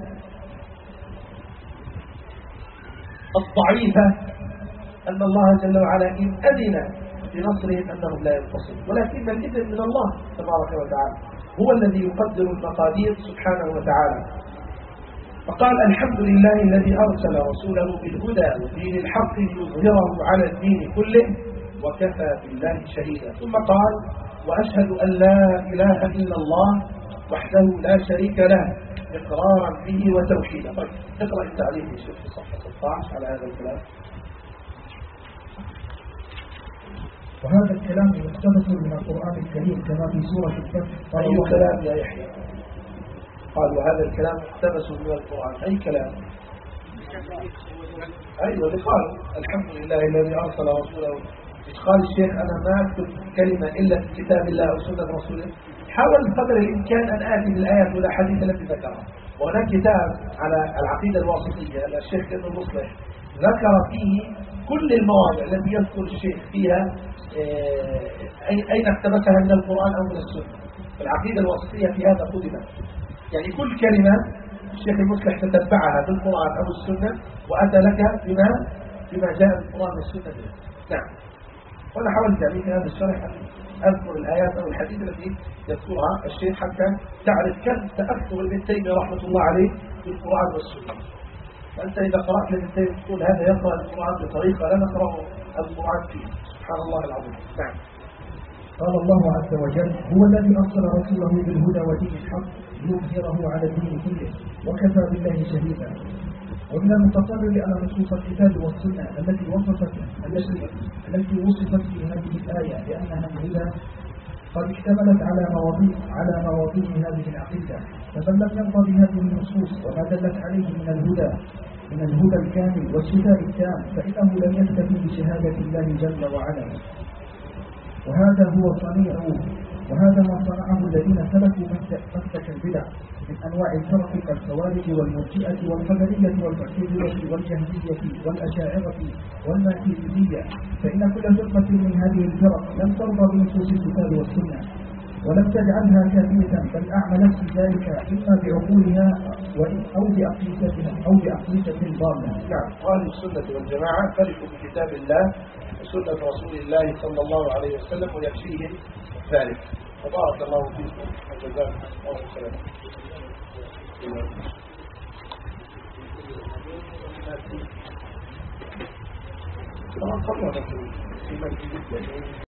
الضعيفة أن الله جل وعلا إن أذن بنصرهم أنهم لا ينتصرون، ولكن الإذن من الله تبارك وتعالى، هو الذي يقدر المقادير سبحانه وتعالى. فقال الحمد لله الذي أرسل رسوله بالهدى ودين الحق ليظهره على الدين كله وكفى بالله شهيدا. ثم قال وأشهد أن لا إله إلا الله وحده لا شريك له إقرارا به وتوحيدا. طيب اقرأ التعليم في صفحة 16 على هذا الكلام. وهذا الكلام مقتبس من القرآن الكريم كما في سورة الفتح. أي كلام يا يحيى؟ قال وهذا الكلام مقتبس من القرآن، أي كلام؟ أيوة اللي قال الحمد لله الذي أرسل رسوله. قال الشيخ أنا ما أكتب كلمة إلا في كتاب الله أو سنة رسوله. حاول بقدر الإمكان أن آتي بالآيات والأحاديث التي ذكرها. وهناك كتاب على العقيدة الواسطية الشيخ ابن المصلح ذكر فيه كل المواضع التي يذكر الشيخ فيها أين اقتبسها من القرآن أو من السنة. العقيدة الواسطية في هذا قدمت، يعني كل كلمة الشيخ المصلح تتبعها في القرآن أو السنة وأتى لك بما جاء في القرآن والسنة. نعم. وأنا حاولت يعني في هذا الشرح أن أذكر الآيات أو الحديث التي يذكرها الشيخ حتى تعرف كم تأثر ابن تيمية رحمة الله عليه بالقرآن والسنة. فأنت إذا قرأت لابن تيمية تقول هذا يقرأ القرآن بطريقة لا نقرأ القرآن فيه. سبحان الله العظيم. نعم. قال الله عز وجل هو الذي أرسل رسوله بالهدى ودين الحق ليظهره على الدين كله وكفى بالله شهيدا. ومن المتقرر على نصوص الكتاب والسنة التي وصفت في هذه الآية بأنها الهدى قد اشتملت على مواضيع هذه العقيدة. فمن لم يرضى بهذه النصوص وما دلت عليه من الهدى الكامل والشفاء التام فإنه لم يكتفي بشهادة الله جل وعلا. وهذا هو صنيعه، وهذا ما صنعه الذين سلكوا مسلك البدع من أنواع الفرق كالخوارج والمرجئة والقدرية والمعتزلة والجهمية والأشاعرة والماتريدية، فإن كل فرقة من هذه الفرق لم ترضى بنصوص الكتاب والسنة ولم تجعلها كافية، بل أعملت في ذلك إما بعقولها أو بأقيسة ضالة. نعم، أهل السنة والجماعة فرحوا بكتاب الله وسنة رسول الله صلى الله عليه وسلم ويكفيهم ذلك. وبارك الله فيكم وجزاكم الله خيرا. طبعا